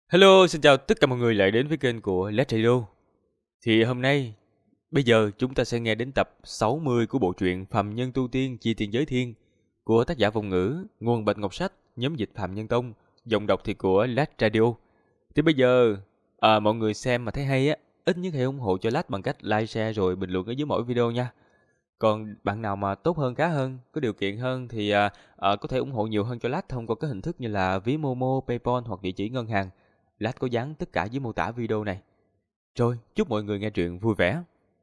Hello, xin chào tất cả mọi người lại đến với kênh của Let's Radio. Thì hôm nay, bây giờ chúng ta sẽ nghe đến tập 60 của bộ truyện Phàm Nhân Tu Tiên Chi Tiền Giới Thiên của tác giả Vong Ngữ, nguồn Bạch Ngọc Sách, nhóm dịch Phạm Nhân Tông, giọng đọc thì của Let's Radio. Thì bây giờ, mọi người xem mà thấy hay á, ít nhất hãy ủng hộ cho Let's bằng cách like, share rồi bình luận ở dưới mỗi video nha. Còn bạn nào mà tốt hơn, khá hơn, có điều kiện hơn thì có thể ủng hộ nhiều hơn cho Lát thông qua các hình thức như là ví Momo, PayPal hoặc địa chỉ ngân hàng. Lát có dán tất cả dưới mô tả video này. Rồi, chúc mọi người nghe truyện vui vẻ.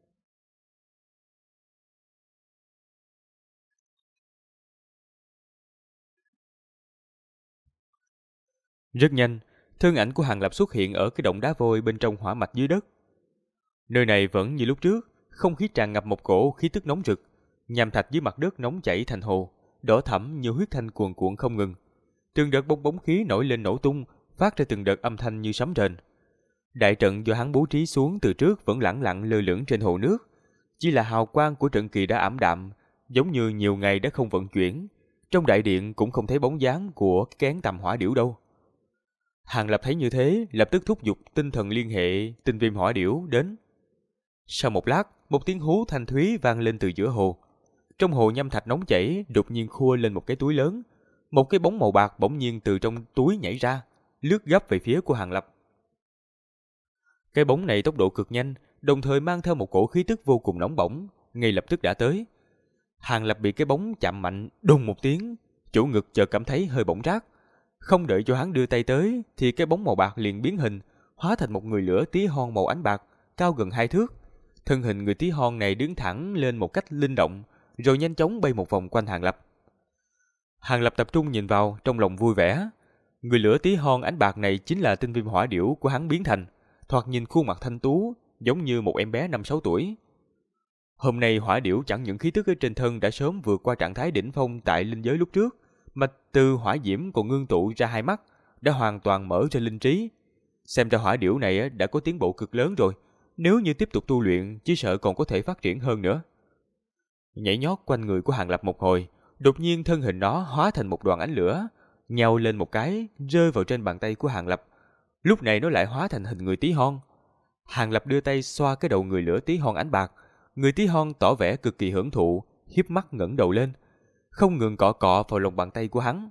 Rất nhanh, thân ảnh của Hàng Lập xuất hiện ở cái động đá vôi bên trong hỏa mạch dưới đất. Nơi này vẫn như lúc trước, không khí tràn ngập một cổ khí tức nóng rực, nham thạch dưới mặt đất nóng chảy thành hồ, đỏ thẫm như huyết thanh cuồn cuộn không ngừng. Từng đợt bong bóng khí nổi lên nổ tung, phát ra từng đợt âm thanh như sấm rền. Đại trận do hắn bố trí xuống từ trước vẫn lẳng lặng lơ lửng trên hồ nước, chỉ là hào quang của trận kỳ đã ảm đạm, giống như nhiều ngày đã không vận chuyển. Trong đại điện cũng không thấy bóng dáng của cái kén tầm hỏa điểu đâu. Hàng Lập thấy như thế, lập tức thúc giục tinh thần liên hệ tinh viêm hỏa điểu đến. Sau một lát, một tiếng hú thanh thúy vang lên từ giữa hồ. Trong hồ nhâm thạch nóng chảy, đột nhiên khua lên một cái túi lớn. Một cái bóng màu bạc bỗng nhiên từ trong túi nhảy ra, lướt gấp về phía của Hàng Lập. Cái bóng này tốc độ cực nhanh, đồng thời mang theo một cổ khí tức vô cùng nóng bỏng, ngay lập tức đã tới. Hàng Lập bị cái bóng chạm mạnh, đùng một tiếng, chỗ ngực chợt cảm thấy hơi bỏng rát. Không đợi cho hắn đưa tay tới, thì cái bóng màu bạc liền biến hình, hóa thành một người lửa tí hon màu ánh bạc, cao gần 2 thước. Thân hình người tí hon này đứng thẳng lên một cách linh động, rồi nhanh chóng bay một vòng quanh Hàng Lập. Hàng Lập tập trung nhìn vào, trong lòng vui vẻ. Người lửa tí hon ánh bạc này chính là tinh viêm hỏa điểu của hắn biến thành, thoạt nhìn khuôn mặt thanh tú, giống như một em bé 5-6 tuổi. Hôm nay hỏa điểu chẳng những khí tức ở trên thân đã sớm vượt qua trạng thái đỉnh phong tại linh giới lúc trước, mà từ hỏa diễm còn ngưng tụ ra hai mắt, đã hoàn toàn mở ra linh trí. Xem ra hỏa điểu này đã có tiến bộ cực lớn rồi, nếu như tiếp tục tu luyện, chỉ sợ còn có thể phát triển hơn nữa. Nhảy nhót quanh người của Hàng Lập một hồi, đột nhiên thân hình nó hóa thành một đoàn ánh lửa, nhào lên một cái, rơi vào trên bàn tay của Hàng Lập. Lúc này nó lại hóa thành hình người tí hon. Hàng Lập đưa tay xoa cái đầu người lửa tí hon ánh bạc. Người tí hon tỏ vẻ cực kỳ hưởng thụ, hiếp mắt ngẩng đầu lên, không ngừng cọ cọ vào lòng bàn tay của hắn.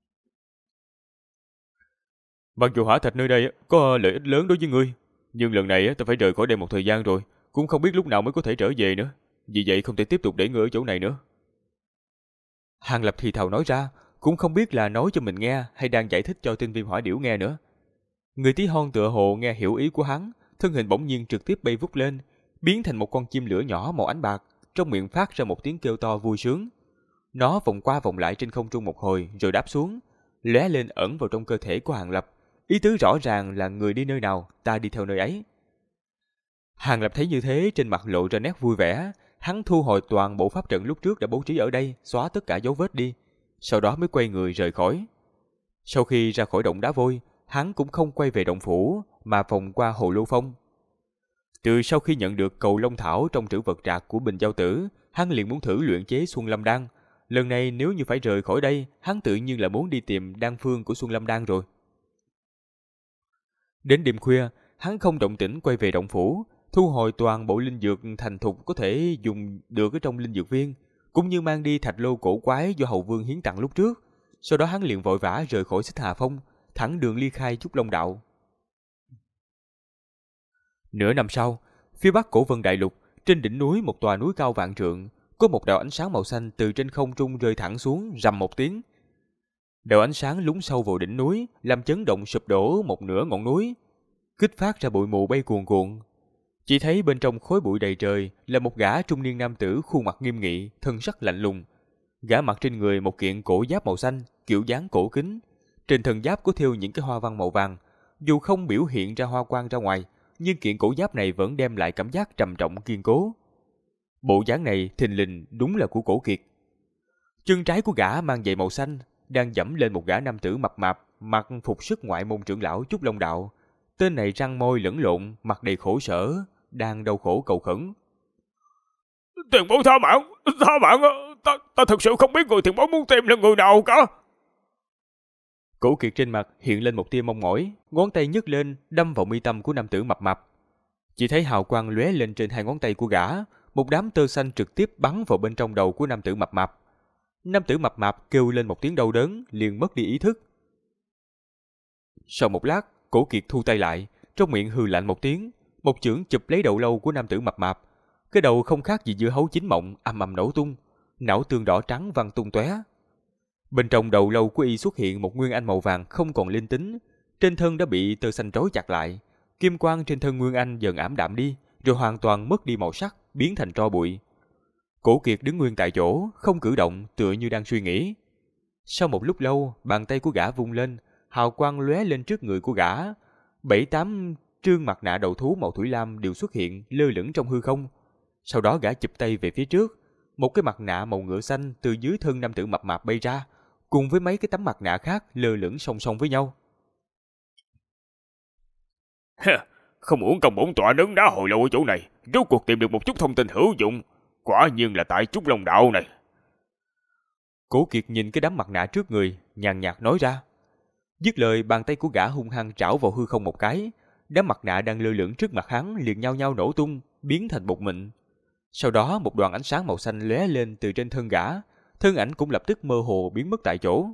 Mặc dù hỏa thạch nơi đây có lợi ích lớn đối với ngươi, nhưng lần này ta phải rời khỏi đây một thời gian rồi, cũng không biết lúc nào mới có thể trở về nữa. Vì vậy không thể tiếp tục để ngươi ở chỗ này nữa. Hàng Lập thì thào nói ra, cũng không biết là nói cho mình nghe hay đang giải thích cho tinh viêm hỏa điểu nghe nữa. Người tí hon tựa hồ nghe hiểu ý của hắn, thân hình bỗng nhiên trực tiếp bay vút lên, biến thành một con chim lửa nhỏ màu ánh bạc, trong miệng phát ra một tiếng kêu to vui sướng. Nó vòng qua vòng lại trên không trung một hồi rồi đáp xuống, lóe lên ẩn vào trong cơ thể của Hàng Lập, ý tứ rõ ràng là người đi nơi nào, ta đi theo nơi ấy. Hàng Lập thấy như thế, trên mặt lộ ra nét vui vẻ, hắn thu hồi toàn bộ pháp trận lúc trước đã bố trí ở đây, xóa tất cả dấu vết đi, sau đó mới quay người rời khỏi. Sau khi ra khỏi động đá vôi, hắn cũng không quay về động phủ, mà vòng qua hồ Lô Phong. Từ sau khi nhận được cầu Long Thảo trong trữ vật trạc của Bình Giao Tử, hắn liền muốn thử luyện chế Xuân Lâm Đan. Lần này nếu như phải rời khỏi đây, hắn tự nhiên là muốn đi tìm đan phương của Xuân Lâm Đan rồi. Đến đêm khuya, hắn không động tĩnh quay về động phủ, thu hồi toàn bộ linh dược thành thục có thể dùng được ở trong linh dược viên, cũng như mang đi thạch lô cổ quái do hậu vương hiến tặng lúc trước. Sau đó hắn liền vội vã rời khỏi Xích Hà Phong, thẳng đường ly khai Trúc Long Đạo. Nửa năm sau, phía bắc Cổ Vân Đại Lục, trên đỉnh núi một tòa núi cao vạn trượng, có một đạo ánh sáng màu xanh từ trên không trung rơi thẳng xuống, rầm một tiếng. Đạo ánh sáng lún sâu vào đỉnh núi, làm chấn động sụp đổ một nửa ngọn núi, kích phát ra bụi mù bay cuồn cuộn. Chỉ thấy bên trong khói bụi đầy trời là một gã trung niên nam tử khuôn mặt nghiêm nghị, thân sắc lạnh lùng. Gã mặc trên người một kiện cổ giáp màu xanh, kiểu dáng cổ kính. Trên thân giáp có thêu những cái hoa văn màu vàng. Dù không biểu hiện ra hoa quang ra ngoài, nhưng kiện cổ giáp này vẫn đem lại cảm giác trầm trọng kiên cố. Bộ dáng này thình lình đúng là của Cổ Kiệt. Chân trái của gã mang giày màu xanh, đang dẫm lên một gã nam tử mập mạp, mặc phục sức ngoại môn trưởng lão Trúc Long Đạo. Tên này răng môi lẫn lộn, mặt đầy khổ sở, đang đau khổ cầu khẩn. Tiền bối tha mạng, ta thật sự không biết người tiền bối muốn tìm là người nào cả. Cổ Kiệt trên mặt hiện lên một tia mong mỏi, ngón tay nhấc lên đâm vào mi tâm của nam tử mập mạp. Chỉ thấy hào quang lóe lên trên hai ngón tay của gã, một đám tơ xanh trực tiếp bắn vào bên trong đầu của nam tử mập mạp. Nam tử mập mạp kêu lên một tiếng đau đớn, liền mất đi ý thức. Sau một lát, Cổ Kiệt thu tay lại, trong miệng hừ lạnh một tiếng, một chưởng chụp lấy đầu lâu của nam tử mập mạp. Cái đầu không khác gì dưa hấu chín mọng, ầm ầm nổ tung, não tương đỏ trắng văng tung tóe. Bên trong đầu lâu của y xuất hiện một nguyên anh màu vàng không còn linh tính, trên thân đã bị tơ xanh trói chặt lại. Kim quang trên thân nguyên anh dần ảm đạm đi, rồi hoàn toàn mất đi màu sắc, biến thành tro bụi. Cổ Kiệt đứng nguyên tại chỗ, không cử động, tựa như đang suy nghĩ. Sau một lúc lâu, bàn tay của gã vung lên, hào quang lóe lên trước người của gã. 7-8 trương mặt nạ đầu thú màu thủy lam đều xuất hiện lơ lửng trong hư không. Sau đó gã chụp tay về phía trước, một cái mặt nạ màu ngựa xanh từ dưới thân nam tử mập mạp bay ra, cùng với mấy cái tấm mặt nạ khác lơ lửng song song với nhau. Không uổng công bổn tọa nấn đá hồi lâu ở chỗ này, rốt cuộc tìm được một chút thông tin hữu dụng. Quả nhiên là tại Trúc Long Đạo này. Cổ Kiệt nhìn cái đám mặt nạ trước người, nhàn nhạt nói ra. Dứt lời, bàn tay của gã hung hăng trảo vào hư không một cái, đám mặt nạ đang lơ lửng trước mặt hắn liền nhao nhao nổ tung, biến thành bột mịn. Sau đó một đoàn ánh sáng màu xanh lóe lên từ trên thân gã, thân ảnh cũng lập tức mơ hồ biến mất tại chỗ.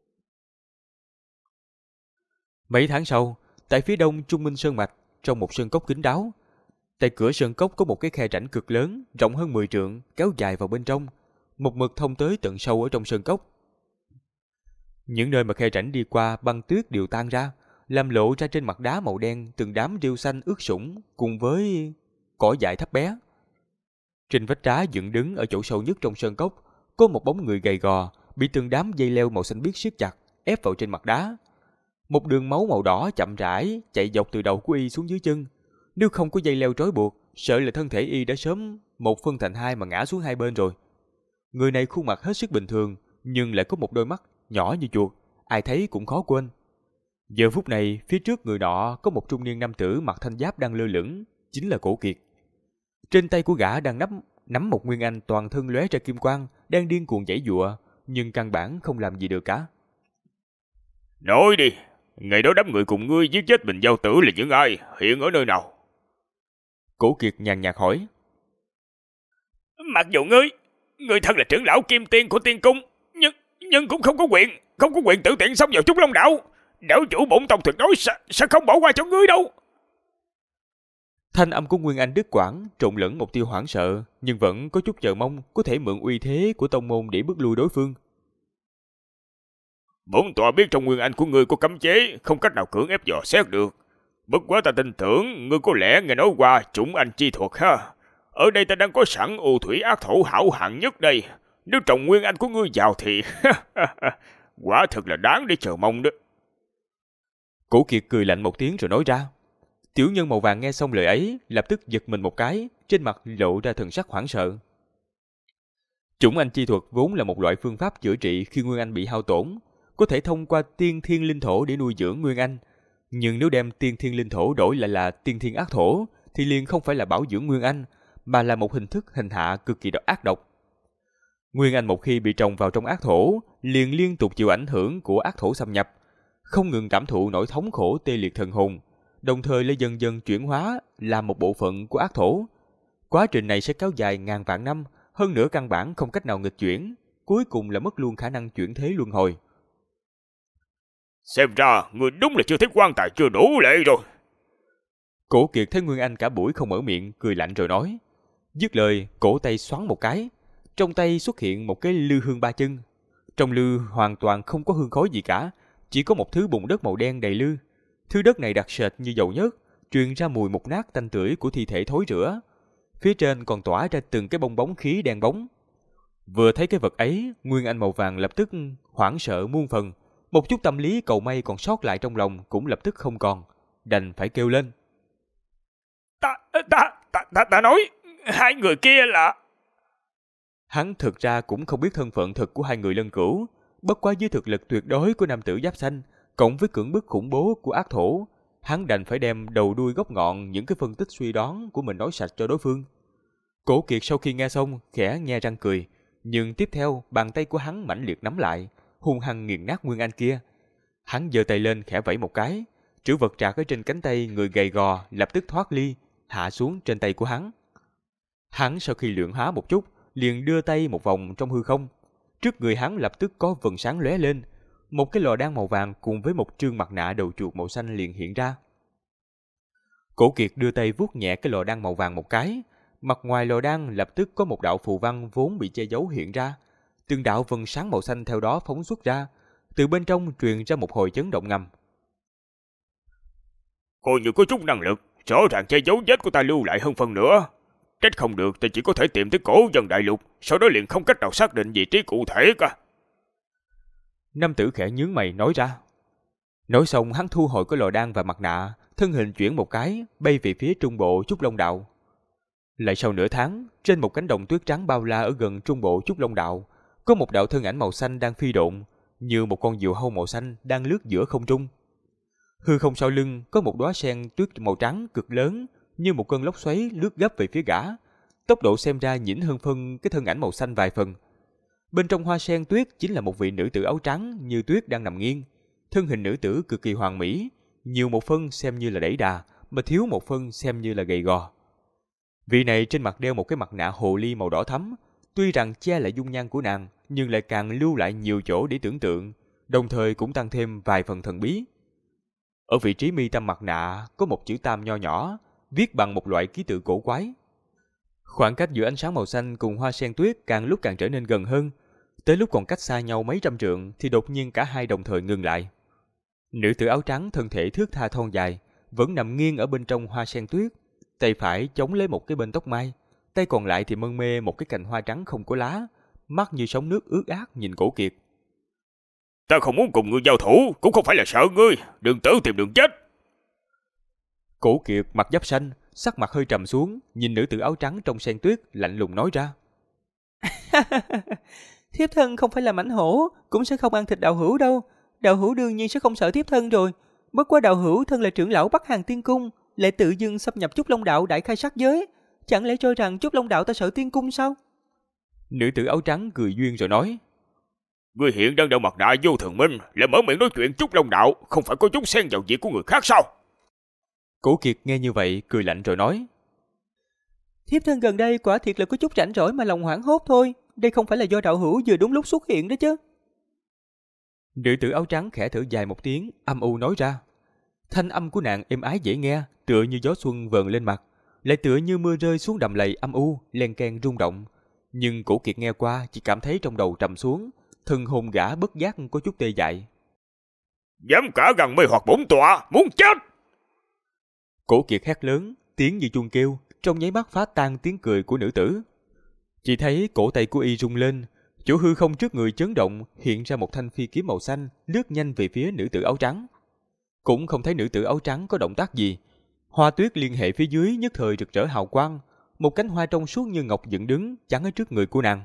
Mấy tháng sau, tại phía đông Trung Minh Sơn Mạch, trong một sơn cốc kín đáo, tại cửa sơn cốc có một cái khe rãnh cực lớn, rộng hơn 10 trượng, kéo dài vào bên trong, một mực thông tới tận sâu ở trong sơn cốc. Những nơi mà khe rãnh đi qua băng tuyết đều tan ra, làm lộ ra trên mặt đá màu đen từng đám rêu xanh ướt sũng cùng với cỏ dại thấp bé. Trên vách đá dựng đứng ở chỗ sâu nhất trong sơn cốc, có một bóng người gầy gò, bị từng đám dây leo màu xanh biếc siết chặt, ép vào trên mặt đá. Một đường máu màu đỏ chậm rãi chạy dọc từ đầu của y xuống dưới chân. Nếu không có dây leo trói buộc, sợ là thân thể y đã sớm một phân thành hai mà ngã xuống hai bên rồi. Người này khuôn mặt hết sức bình thường, nhưng lại có một đôi mắt nhỏ như chuột, ai thấy cũng khó quên. Giờ phút này, phía trước người nọ có một trung niên nam tử mặc thanh giáp đang lơ lửng, chính là Cổ Kiệt. Trên tay của gã đang nắm một nguyên anh toàn thân lóe ra kim quang, đang điên cuồng giãy giụa, nhưng căn bản không làm gì được cả. Nói đi, ngày đó đám người cùng ngươi giết chết Bình Giao Tử là những ai, hiện ở nơi nào? Cổ Kiệt nhàn nhạt hỏi. Mặc dù ngươi thật là trưởng lão kim tiên của tiên cung, nhưng cũng không có quyền tự tiện xông vào Trúc Long Đạo. Đạo chủ bổn tông tuyệt đối sẽ không bỏ qua cho ngươi đâu. Thanh âm của Nguyên Anh đứt quãng, trộn lẫn một tia hoảng sợ, nhưng vẫn có chút chờ mong có thể mượn uy thế của tông môn để bước lui đối phương. Bổn tọa biết trong Nguyên Anh của ngươi có cấm chế, không cách nào cưỡng ép dò xét được. Bất quá ta tin tưởng ngươi có lẽ nghe nói qua chủng anh chi thuật ha. Ở đây ta đang có sẵn u thủy ác thổ hảo hạng nhất đây. Nếu trồng Nguyên Anh của ngươi vào thì quả thật là đáng để chờ mong đó. Cổ Kiệt cười lạnh một tiếng rồi nói ra. Tiểu nhân màu vàng nghe xong lời ấy, lập tức giật mình một cái, trên mặt lộ ra thần sắc hoảng sợ. Chủng anh chi thuật vốn là một loại phương pháp chữa trị khi Nguyên Anh bị hao tổn, có thể thông qua tiên thiên linh thổ để nuôi dưỡng Nguyên Anh. Nhưng nếu đem tiên thiên linh thổ đổi lại là tiên thiên ác thổ, thì liền không phải là bảo dưỡng Nguyên Anh, mà là một hình thức hành hạ cực kỳ ác độc. Nguyên Anh một khi bị trồng vào trong ác thổ, liền liên tục chịu ảnh hưởng của ác thổ xâm nhập, không ngừng cảm thụ nỗi thống khổ tê liệt thần hồn, đồng thời lại dần dần chuyển hóa làm một bộ phận của ác thổ. Quá trình này sẽ kéo dài ngàn vạn năm, hơn nữa căn bản không cách nào nghịch chuyển, cuối cùng là mất luôn khả năng chuyển thế luân hồi. Xem ra người đúng là chưa thấy quan tài chưa đủ lệ rồi. Cổ Kiệt thấy Nguyên Anh cả buổi không mở miệng, cười lạnh rồi nói. Dứt lời, cổ tay xoắn một cái, trong tay xuất hiện một cái lư hương ba chân. Trong lư hoàn toàn không có hương khói gì cả, chỉ có một thứ bùn đất màu đen đầy lư. Thứ đất này đặc sệt như dầu nhớt, truyền ra mùi mục nát tanh tưởi của thi thể thối rữa. Phía trên còn tỏa ra từng cái bong bóng khí đen bóng. Vừa thấy cái vật ấy, Nguyên Anh màu vàng lập tức hoảng sợ muôn phần. Một chút tâm lý cầu may còn sót lại trong lòng cũng lập tức không còn, đành phải kêu lên. Ta nói, hai người kia là... Hắn thực ra cũng không biết thân phận thực của hai người lân cữu, bất quá dưới thực lực tuyệt đối của nam tử giáp xanh, cộng với cưỡng bức khủng bố của ác thổ, hắn đành phải đem đầu đuôi gốc ngọn những cái phân tích suy đoán của mình nói sạch cho đối phương. Cổ Kiệt sau khi nghe xong, khẽ nhe răng cười, nhưng tiếp theo bàn tay của hắn mãnh liệt nắm lại, hung hăng nghiền nát Nguyên Anh kia. Hắn giơ tay lên khẽ vẫy một cái, trữ vật trạc ở trên cánh tay người gầy gò lập tức thoát ly, hạ xuống trên tay của hắn. Hắn sau khi luyện hóa một chút, liền đưa tay một vòng trong hư không. Trước người hắn lập tức có vầng sáng lóe lên, một cái lò đan màu vàng cùng với một trương mặt nạ đầu chuột màu xanh liền hiện ra. Cổ Kiệt đưa tay vuốt nhẹ cái lò đan màu vàng một cái, mặt ngoài lò đan lập tức có một đạo phù văn vốn bị che giấu hiện ra, từng đạo vầng sáng màu xanh theo đó phóng xuất ra, từ bên trong truyền ra một hồi chấn động ngầm. Coi như có chút năng lực, rõ ràng che giấu vết của ta lưu lại hơn phần nữa. Trách không được ta chỉ có thể tìm tới cổ dân đại lục, sau đó liền không cách nào xác định vị trí cụ thể cả. Nam tử khẽ nhướng mày nói ra. Nói xong hắn thu hồi cái lò đan và mặt nạ, thân hình chuyển một cái, bay về phía trung bộ Trúc Long Đạo. Lại sau nửa tháng, trên một cánh đồng tuyết trắng bao la ở gần trung bộ Trúc Long Đạo, có một đạo thân ảnh màu xanh đang phi độn, như một con diều hâu màu xanh đang lướt giữa không trung. Hư không sau lưng có một đóa sen tuyết màu trắng cực lớn, như một cơn lốc xoáy lướt gấp về phía gã. Tốc độ xem ra nhỉnh hơn phân cái thân ảnh màu xanh vài phần. Bên trong hoa sen tuyết chính là một vị nữ tử áo trắng như tuyết đang nằm nghiêng. Thân hình nữ tử cực kỳ hoàn mỹ, nhiều một phân xem như là đẩy đà, mà thiếu một phân xem như là gầy gò. Vị này trên mặt đeo một cái mặt nạ hồ ly màu đỏ thắm, tuy rằng che lại dung nhan của nàng, nhưng lại càng lưu lại nhiều chỗ để tưởng tượng, đồng thời cũng tăng thêm vài phần thần bí. Ở vị trí mi tâm mặt nạ có một chữ Tam nho nhỏ, viết bằng một loại ký tự cổ quái. Khoảng cách giữa ánh sáng màu xanh cùng hoa sen tuyết càng lúc càng trở nên gần hơn, tới lúc còn cách xa nhau mấy trăm trượng thì đột nhiên cả hai đồng thời ngừng lại. Nữ tử áo trắng thân thể thướt tha thon dài, vẫn nằm nghiêng ở bên trong hoa sen tuyết, tay phải chống lấy một cái bên tóc mai, tay còn lại thì mân mê một cái cành hoa trắng không có lá, mắt như sóng nước ướt át nhìn Cổ Kiệt. Ta không muốn cùng ngươi giao thủ, cũng không phải là sợ ngươi, đừng tự tìm đường chết. Cổ Kiệt mặt giáp xanh, sắc mặt hơi trầm xuống, nhìn nữ tử áo trắng trong sen tuyết, lạnh lùng nói ra. Thiếp thân không phải là mãnh hổ, cũng sẽ không ăn thịt đạo hữu đâu. Đạo hữu đương nhiên sẽ không sợ thiếp thân rồi. Bất quá đạo hữu thân là trưởng lão Bắc Hàng Tiên Cung, lại tự dưng xâm nhập Trúc Long Đạo đại khai sát giới. Chẳng lẽ cho rằng Trúc Long Đạo ta sợ Tiên Cung sao? Nữ tử áo trắng cười duyên rồi nói. Ngươi hiện đang đeo mặt nạ vô thường minh, lại mở miệng nói chuyện Trúc Long Đạo, không phải có chút xen vào việc của người khác sao? Cổ Kiệt nghe như vậy cười lạnh rồi nói. Thiếp thân gần đây quả thiệt là có chút rảnh rỗi mà lòng hoảng hốt thôi. Đây không phải là do đạo hữu vừa đúng lúc xuất hiện đó chứ. Nữ tử áo trắng khẽ thở dài một tiếng, âm u nói ra. Thanh âm của nàng êm ái dễ nghe, tựa như gió xuân vờn lên mặt, lại tựa như mưa rơi xuống đầm lầy âm u, len keng rung động. Nhưng Cổ Kiệt nghe qua chỉ cảm thấy trong đầu trầm xuống, thân hồn gã bất giác có chút tê dại. Dám cả gần mê hoặc bổn tọa, muốn chết! Cổ Kiệt hét lớn, tiếng như chuông kêu, trong nháy mắt phá tan tiếng cười của nữ tử. Chỉ thấy cổ tay của y rung lên, chỗ hư không trước người chấn động, hiện ra một thanh phi kiếm màu xanh, lướt nhanh về phía nữ tử áo trắng. Cũng không thấy nữ tử áo trắng có động tác gì. Hoa tuyết liên hệ phía dưới nhất thời rực rỡ hào quang, một cánh hoa trong suốt như ngọc dựng đứng chắn ở trước người của nàng.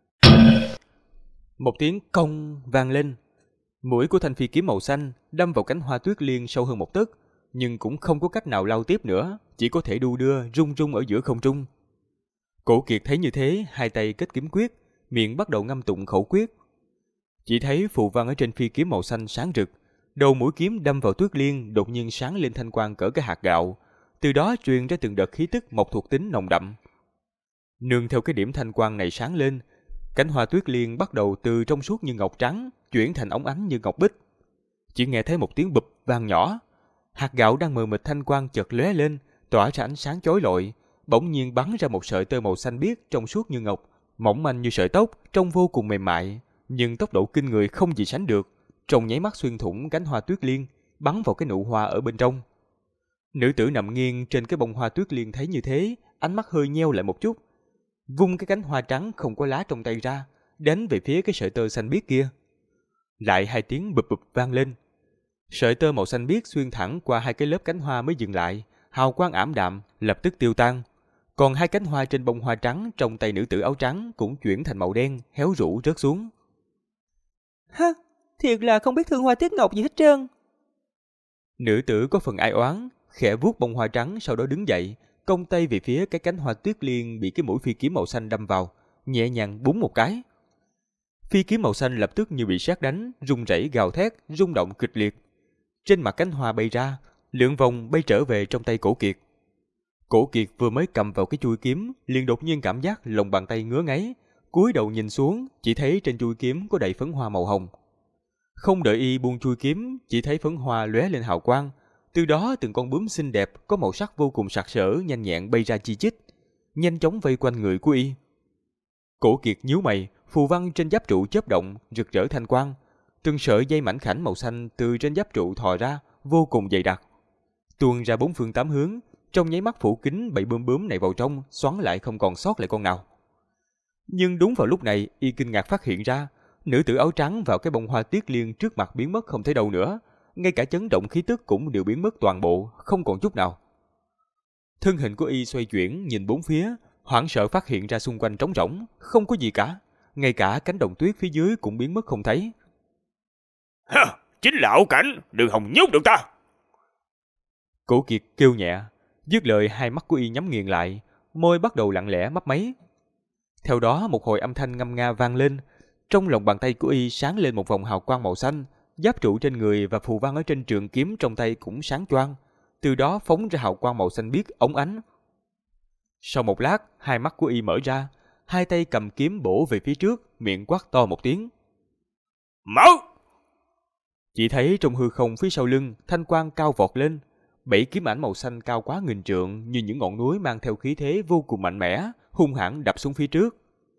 Một tiếng cong vang lên, mũi của thanh phi kiếm màu xanh đâm vào cánh hoa tuyết liên sâu hơn một tấc, nhưng cũng không có cách nào lao tiếp nữa, chỉ có thể đu đưa rung rung ở giữa không trung. Cổ Kiệt thấy như thế, hai tay kết kiếm quyết, miệng bắt đầu ngâm tụng khẩu quyết. Chỉ thấy phù văn ở trên phi kiếm màu xanh sáng rực, đầu mũi kiếm đâm vào tuyết liên đột nhiên sáng lên thanh quang cỡ cái hạt gạo, từ đó truyền ra từng đợt khí tức mộc thuộc tính nồng đậm. Nương theo cái điểm thanh quang này sáng lên, cánh hoa tuyết liên bắt đầu từ trong suốt như ngọc trắng chuyển thành óng ánh như ngọc bích. Chỉ nghe thấy một tiếng bụp vang nhỏ, hạt gạo đang mờ mịt thanh quang chợt lóe lên, tỏa ra ánh sáng chói lọi, bỗng nhiên bắn ra một sợi tơ màu xanh biếc trong suốt như ngọc, mỏng manh như sợi tóc, trông vô cùng mềm mại, nhưng tốc độ kinh người không gì sánh được, trong nháy mắt xuyên thủng cánh hoa tuyết liên, bắn vào cái nụ hoa ở bên trong. Nữ tử nằm nghiêng trên cái bông hoa tuyết liên thấy như thế, ánh mắt hơi nheo lại một chút, vung cái cánh hoa trắng không có lá trong tay ra, đánh về phía cái sợi tơ xanh biếc kia. Lại hai tiếng bụp bụp vang lên. Sợi tơ màu xanh biếc xuyên thẳng qua hai cái lớp cánh hoa mới dừng lại, hào quang ảm đạm, lập tức tiêu tan. Còn hai cánh hoa trên bông hoa trắng trong tay nữ tử áo trắng cũng chuyển thành màu đen, héo rũ rớt xuống. Ha, thiệt là không biết thương hoa tiết ngọc gì hết trơn. Nữ tử có phần ai oán, khẽ vuốt bông hoa trắng sau đó đứng dậy, cong tay về phía cái cánh hoa tuyết liên bị cái mũi phi kiếm màu xanh đâm vào, nhẹ nhàng búng một cái. Phi kiếm màu xanh lập tức như bị sét đánh, rung rẩy gào thét, rung động kịch liệt. Trên mặt cánh hoa bay ra, lượn vòng bay trở về trong tay Cổ Kiệt. Cổ Kiệt vừa mới cầm vào cái chuôi kiếm, liền đột nhiên cảm giác lòng bàn tay ngứa ngáy, cúi đầu nhìn xuống, chỉ thấy trên chuôi kiếm có đầy phấn hoa màu hồng. Không đợi y buông chuôi kiếm, chỉ thấy phấn hoa lóe lên hào quang, từ đó từng con bướm xinh đẹp có màu sắc vô cùng sặc sỡ nhanh nhẹn bay ra chi chít, nhanh chóng vây quanh người của y. Cổ Kiệt nhíu mày, phù văn trên giáp trụ chớp động, rực rỡ thanh quang, từng sợi dây mảnh khảnh màu xanh từ trên giáp trụ thò ra, vô cùng dày đặc, tuôn ra bốn phương tám hướng, trong nháy mắt phủ kín bầy bướm bướm này vào trong, xoắn lại không còn sót lại con nào. Nhưng đúng vào lúc này, y kinh ngạc phát hiện ra, nữ tử áo trắng vào cái bông hoa tiết liên trước mặt biến mất không thấy đâu nữa, ngay cả chấn động khí tức cũng đều biến mất toàn bộ, không còn chút nào. Thân hình của y xoay chuyển, nhìn bốn phía, hoảng sợ phát hiện ra xung quanh trống rỗng, không có gì cả, ngay cả cánh đồng tuyết phía dưới cũng biến mất không thấy. Ha, chính là ảo cảnh, đừng hòng nhốt được ta. Cổ Kiệt kêu nhẹ, dứt lời hai mắt của y nhắm nghiền lại, môi bắt đầu lặng lẽ mấp máy. Theo đó một hồi âm thanh ngâm nga vang lên, trong lòng bàn tay của y sáng lên một vòng hào quang màu xanh, giáp trụ trên người và phù văn ở trên trường kiếm trong tay cũng sáng choang, từ đó phóng ra hào quang màu xanh biếc óng ánh. Sau một lát, hai mắt của y mở ra, hai tay cầm kiếm bổ về phía trước, miệng quát to một tiếng. Mở! Chỉ thấy trong hư không phía sau lưng, thanh quang cao vọt lên, 7 kiếm ảnh màu xanh cao quá nghìn trượng như những ngọn núi mang theo khí thế vô cùng mạnh mẽ, hung hãn đập xuống phía trước.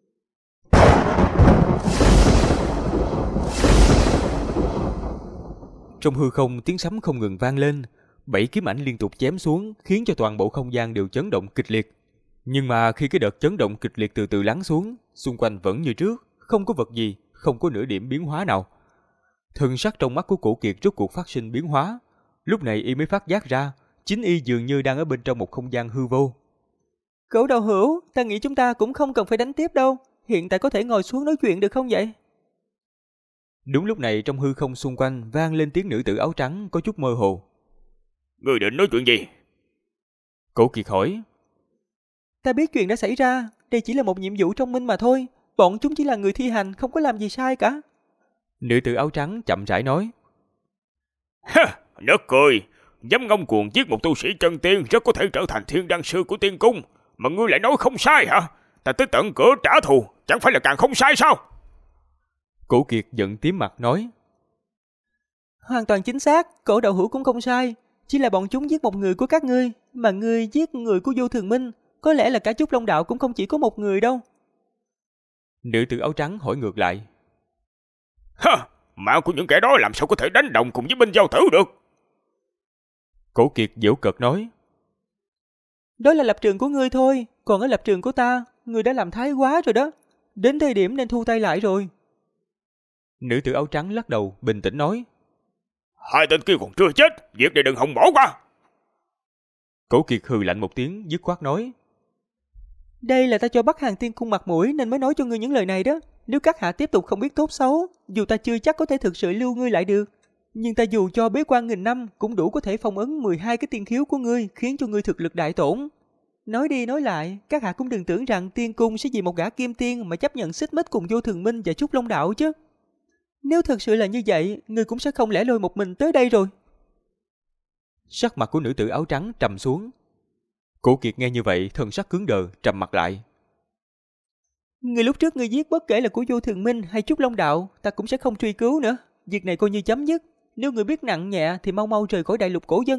Trong hư không tiếng sấm không ngừng vang lên, 7 kiếm ảnh liên tục chém xuống, khiến cho toàn bộ không gian đều chấn động kịch liệt. Nhưng mà khi cái đợt chấn động kịch liệt từ từ lắng xuống, xung quanh vẫn như trước, không có vật gì, không có nửa điểm biến hóa nào. Thần sắc trong mắt của Cổ Kiệt rốt cuộc phát sinh biến hóa. Lúc này y mới phát giác ra, chính y dường như đang ở bên trong một không gian hư vô. Cổ đạo hữu, ta nghĩ chúng ta cũng không cần phải đánh tiếp đâu. Hiện tại có thể ngồi xuống nói chuyện được không vậy? Đúng lúc này trong hư không xung quanh vang lên tiếng nữ tử áo trắng có chút mơ hồ. Ngươi định nói chuyện gì? Cổ Kiệt hỏi. Ta biết chuyện đã xảy ra, đây chỉ là một nhiệm vụ trong minh mà thôi. Bọn chúng chỉ là người thi hành, không có làm gì sai cả. Nữ tử áo trắng chậm rãi nói. Ha, nớt cười, dám ngông cuồng giết một tu sĩ chân tiên rất có thể trở thành thiên đan sư của tiên cung, mà ngươi lại nói không sai hả? Ta tới tận cửa trả thù, chẳng phải là càng không sai sao? Cổ Kiệt giận tím mặt nói. Hoàn toàn chính xác, cổ đạo hữu cũng không sai. Chỉ là bọn chúng giết một người của các ngươi, mà ngươi giết người của Vô Thường Minh. Có lẽ là cả Trúc Long Đạo cũng không chỉ có một người đâu. Nữ tử áo trắng hỏi ngược lại. Ha, mạng của những kẻ đó làm sao có thể đánh đồng cùng với binh giao tử được? Cổ Kiệt giễu cợt nói. Đó là lập trường của ngươi thôi, còn ở lập trường của ta, ngươi đã làm thái quá rồi đó. Đến thời điểm nên thu tay lại rồi. Nữ tử áo trắng lắc đầu, bình tĩnh nói. Hai tên kia còn chưa chết, việc này đừng hòng bỏ qua. Cổ Kiệt hừ lạnh một tiếng, dứt khoát nói. Đây là ta cho Bắc Hàng Tiên Cung mặt mũi nên mới nói cho ngươi những lời này đó. Nếu các hạ tiếp tục không biết tốt xấu, dù ta chưa chắc có thể thực sự lưu ngươi lại được. Nhưng ta dù cho bế quan 1000 năm cũng đủ có thể phong ấn 12 cái tiên khiếu của ngươi, khiến cho ngươi thực lực đại tổn. Nói đi nói lại, các hạ cũng đừng tưởng rằng tiên cung sẽ vì một gã kim tiên mà chấp nhận xích mích cùng Vô Thường Minh và Trúc Long Đạo chứ. Nếu thực sự là như vậy, ngươi cũng sẽ không lẻ loi một mình tới đây rồi. Sắc mặt của nữ tử áo trắng trầm xuống. Cổ Kiệt nghe như vậy, thần sắc cứng đờ, trầm mặt lại. Người lúc trước ngươi giết bất kể là của Vô Thường Minh hay Trúc Long Đạo, ta cũng sẽ không truy cứu nữa. Việc này coi như chấm dứt. Nếu người biết nặng nhẹ thì mau mau rời khỏi đại lục cổ dân.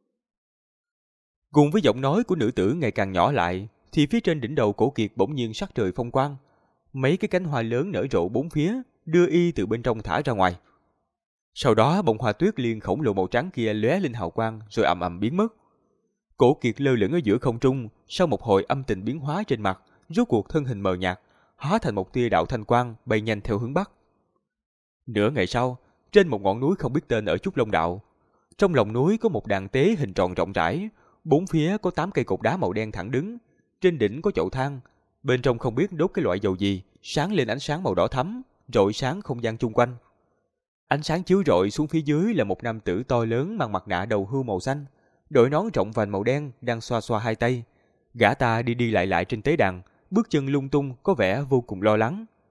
Cùng với giọng nói của nữ tử ngày càng nhỏ lại, thì phía trên đỉnh đầu Cổ Kiệt bỗng nhiên sắc trời phong quang. Mấy cái cánh hoa lớn nở rộ bốn phía, đưa y từ bên trong thả ra ngoài. Sau đó bông hoa tuyết liên khổng lồ màu trắng kia lóe lên hào quang rồi ầm ầm biến mất. Cổ Kiệt lơ lửng ở giữa không trung, sau một hồi âm tình biến hóa trên mặt, rốt cuộc thân hình mờ nhạt, hóa thành một tia đạo thanh quang bay nhanh theo hướng bắc. Nửa ngày sau, trên một ngọn núi không biết tên ở Trúc Long Đạo, trong lòng núi có một đàn tế hình tròn rộng rãi, bốn phía có 8 cây cột đá màu đen thẳng đứng, trên đỉnh có chậu than, bên trong không biết đốt cái loại dầu gì, sáng lên ánh sáng màu đỏ thắm, rọi sáng không gian chung quanh. Ánh sáng chiếu rọi xuống phía dưới là một nam tử to lớn mang mặt nạ đầu hươu màu xanh, đội nón rộng vành màu đen đang xoa xoa hai tay. Gã ta đi đi lại lại trên tế đàn, bước chân lung tung có vẻ vô cùng lo lắng.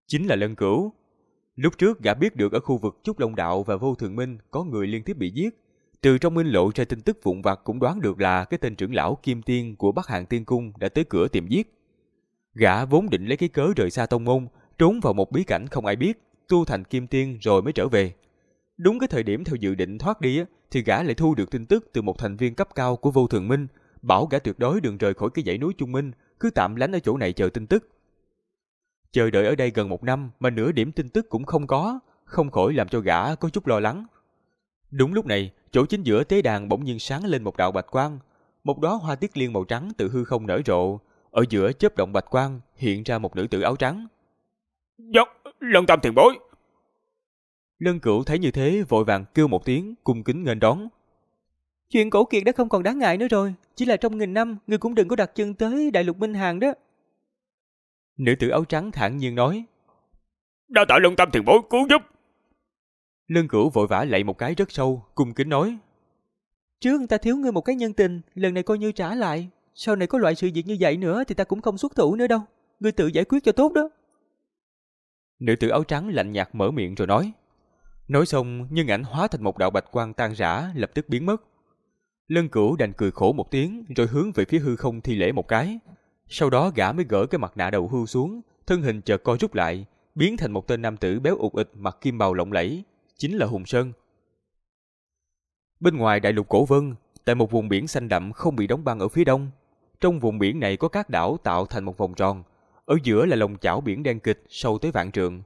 Chính là Lân Cửu. Lúc trước gã biết được ở khu vực Trúc Long Đạo và Vô Thường Minh có người liên tiếp bị giết. Từ trong minh lộ ra tin tức vụn vặt cũng đoán được là cái tên trưởng lão Kim Tiên của Bắc Hàn Tiên Cung đã tới cửa tìm giết. Gã vốn định lấy cái cớ rời xa tông môn, trốn vào một bí cảnh không ai biết, tu thành Kim Tiên rồi mới trở về. Đúng cái thời điểm theo dự định thoát đi thì gã lại thu được tin tức từ một thành viên cấp cao của Vô Thường Minh, bảo gã tuyệt đối đừng rời khỏi cái dãy núi Trung Minh, cứ tạm lánh ở chỗ này chờ tin tức. Chờ đợi ở đây gần 1 năm mà nửa điểm tin tức cũng không có, không khỏi làm cho gã có chút lo lắng. Đúng lúc này, chỗ chính giữa tế đàn bỗng nhiên sáng lên một đạo bạch quang, một đóa hoa tiết liên màu trắng từ hư không nở rộ, ở giữa chớp động bạch quang hiện ra một nữ tử áo trắng. Lân Tam tiền bối. Lân Cửu thấy như thế vội vàng kêu một tiếng, cung kính nghênh đón. Chuyện cổ kiệt đã không còn đáng ngại nữa rồi, chỉ là trong 1000 năm ngươi cũng đừng có đặt chân tới Đại Lục Minh Hàn đó. Nữ tử áo trắng thản nhiên nói. Đa tạ Lân Tam tiền bối cứu giúp. Lân Cửu vội vã lạy một cái rất sâu, cung kính nói. Trước ta thiếu ngươi một cái nhân tình, lần này coi như trả lại. Sau này có loại sự việc như vậy nữa thì ta cũng không xuất thủ nữa đâu. Ngươi tự giải quyết cho tốt đó. Nữ tử áo trắng lạnh nhạt mở miệng rồi nói. Nói xong, nhân ảnh hóa thành một đạo bạch quang tan rã, lập tức biến mất. Lân Cửu đành cười khổ một tiếng, rồi hướng về phía hư không thi lễ một cái. Sau đó gã mới gỡ cái mặt nạ đầu hưu xuống, thân hình chợt co rút lại, biến thành một tên nam tử béo ụt ịch mặc kim bào lộng lẫy, chính là Hùng Sơn. Bên ngoài đại lục Cổ Vân, tại một vùng biển xanh đậm không bị đóng băng ở phía đông, trong vùng biển này có các đảo tạo thành một vòng tròn, ở giữa là lòng chảo biển đen kịch sâu tới vạn trượng.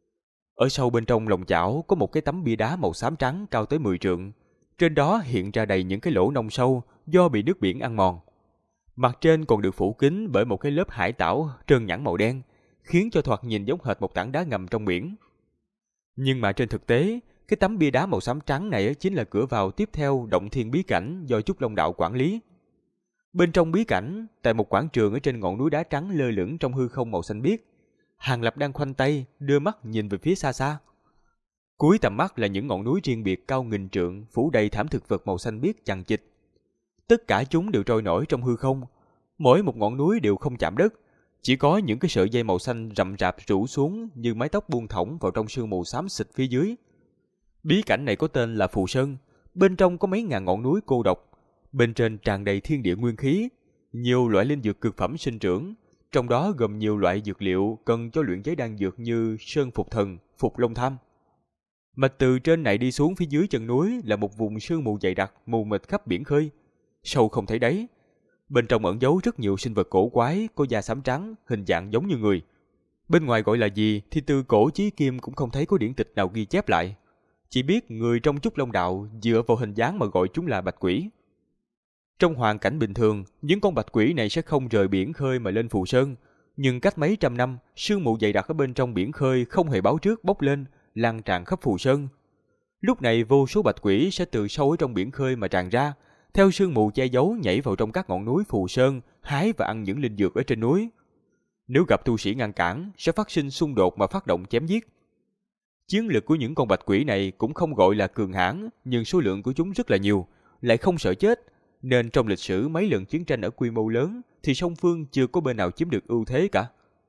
Ở sâu bên trong lòng chảo có một cái tấm bia đá màu xám trắng cao tới 10 trượng, trên đó hiện ra đầy những cái lỗ nông sâu do bị nước biển ăn mòn. Mặt trên còn được phủ kín bởi một cái lớp hải tảo trơn nhẵn màu đen, khiến cho thoạt nhìn giống hệt một tảng đá ngầm trong biển. Nhưng mà trên thực tế, cái tấm bia đá màu xám trắng này chính là cửa vào tiếp theo động thiên bí cảnh do Trúc Long Đạo quản lý. Bên trong bí cảnh, tại một quảng trường ở trên ngọn núi đá trắng lơ lửng trong hư không màu xanh biếc, Hàng Lập đang khoanh tay, đưa mắt nhìn về phía xa xa. Cuối tầm mắt là những ngọn núi riêng biệt cao nghìn trượng, phủ đầy thảm thực vật màu xanh biếc chằng chịt. Tất cả chúng đều trôi nổi trong hư không, mỗi một ngọn núi đều không chạm đất, chỉ có những cái sợi dây màu xanh rậm rạp rủ xuống như mái tóc buông thõng vào trong sương mù xám xịt phía dưới. Bí cảnh này có tên là Phù Sơn, bên trong có mấy ngàn ngọn núi cô độc, bên trên tràn đầy thiên địa nguyên khí, nhiều loại linh dược cực phẩm sinh trưởng, trong đó gồm nhiều loại dược liệu cần cho luyện chế đan dược như Sơn Phục Thần, Phục Long Tham. Mà từ trên này đi xuống phía dưới chân núi là một vùng sương mù dày đặc, mù mịt khắp biển khơi, sâu không thấy đáy. Bên trong ẩn giấu rất nhiều sinh vật cổ quái, có da xám trắng, hình dạng giống như người. Bên ngoài gọi là gì thì từ cổ chí kim cũng không thấy có điển tịch nào ghi chép lại. Chỉ biết người trong Trúc Long Đạo dựa vào hình dáng mà gọi chúng là bạch quỷ. Trong hoàn cảnh bình thường, những con bạch quỷ này sẽ không rời biển khơi mà lên Phù Sơn. Nhưng cách mấy trăm năm, sương mù dày đặc ở bên trong biển khơi không hề báo trước bốc lên, lan tràn khắp Phù Sơn. Lúc này vô số bạch quỷ sẽ từ sâu ở trong biển khơi mà tràn ra, theo sương mù che giấu nhảy vào trong các ngọn núi Phù Sơn, hái và ăn những linh dược ở trên núi. Nếu gặp tu sĩ ngăn cản, sẽ phát sinh xung đột mà phát động chém giết. Chiến lực của những con bạch quỷ này cũng không gọi là cường hãn, nhưng số lượng của chúng rất là nhiều, lại không sợ chết, nên trong lịch sử mấy lần chiến tranh ở quy mô lớn thì song phương chưa có bên nào chiếm được ưu thế cả.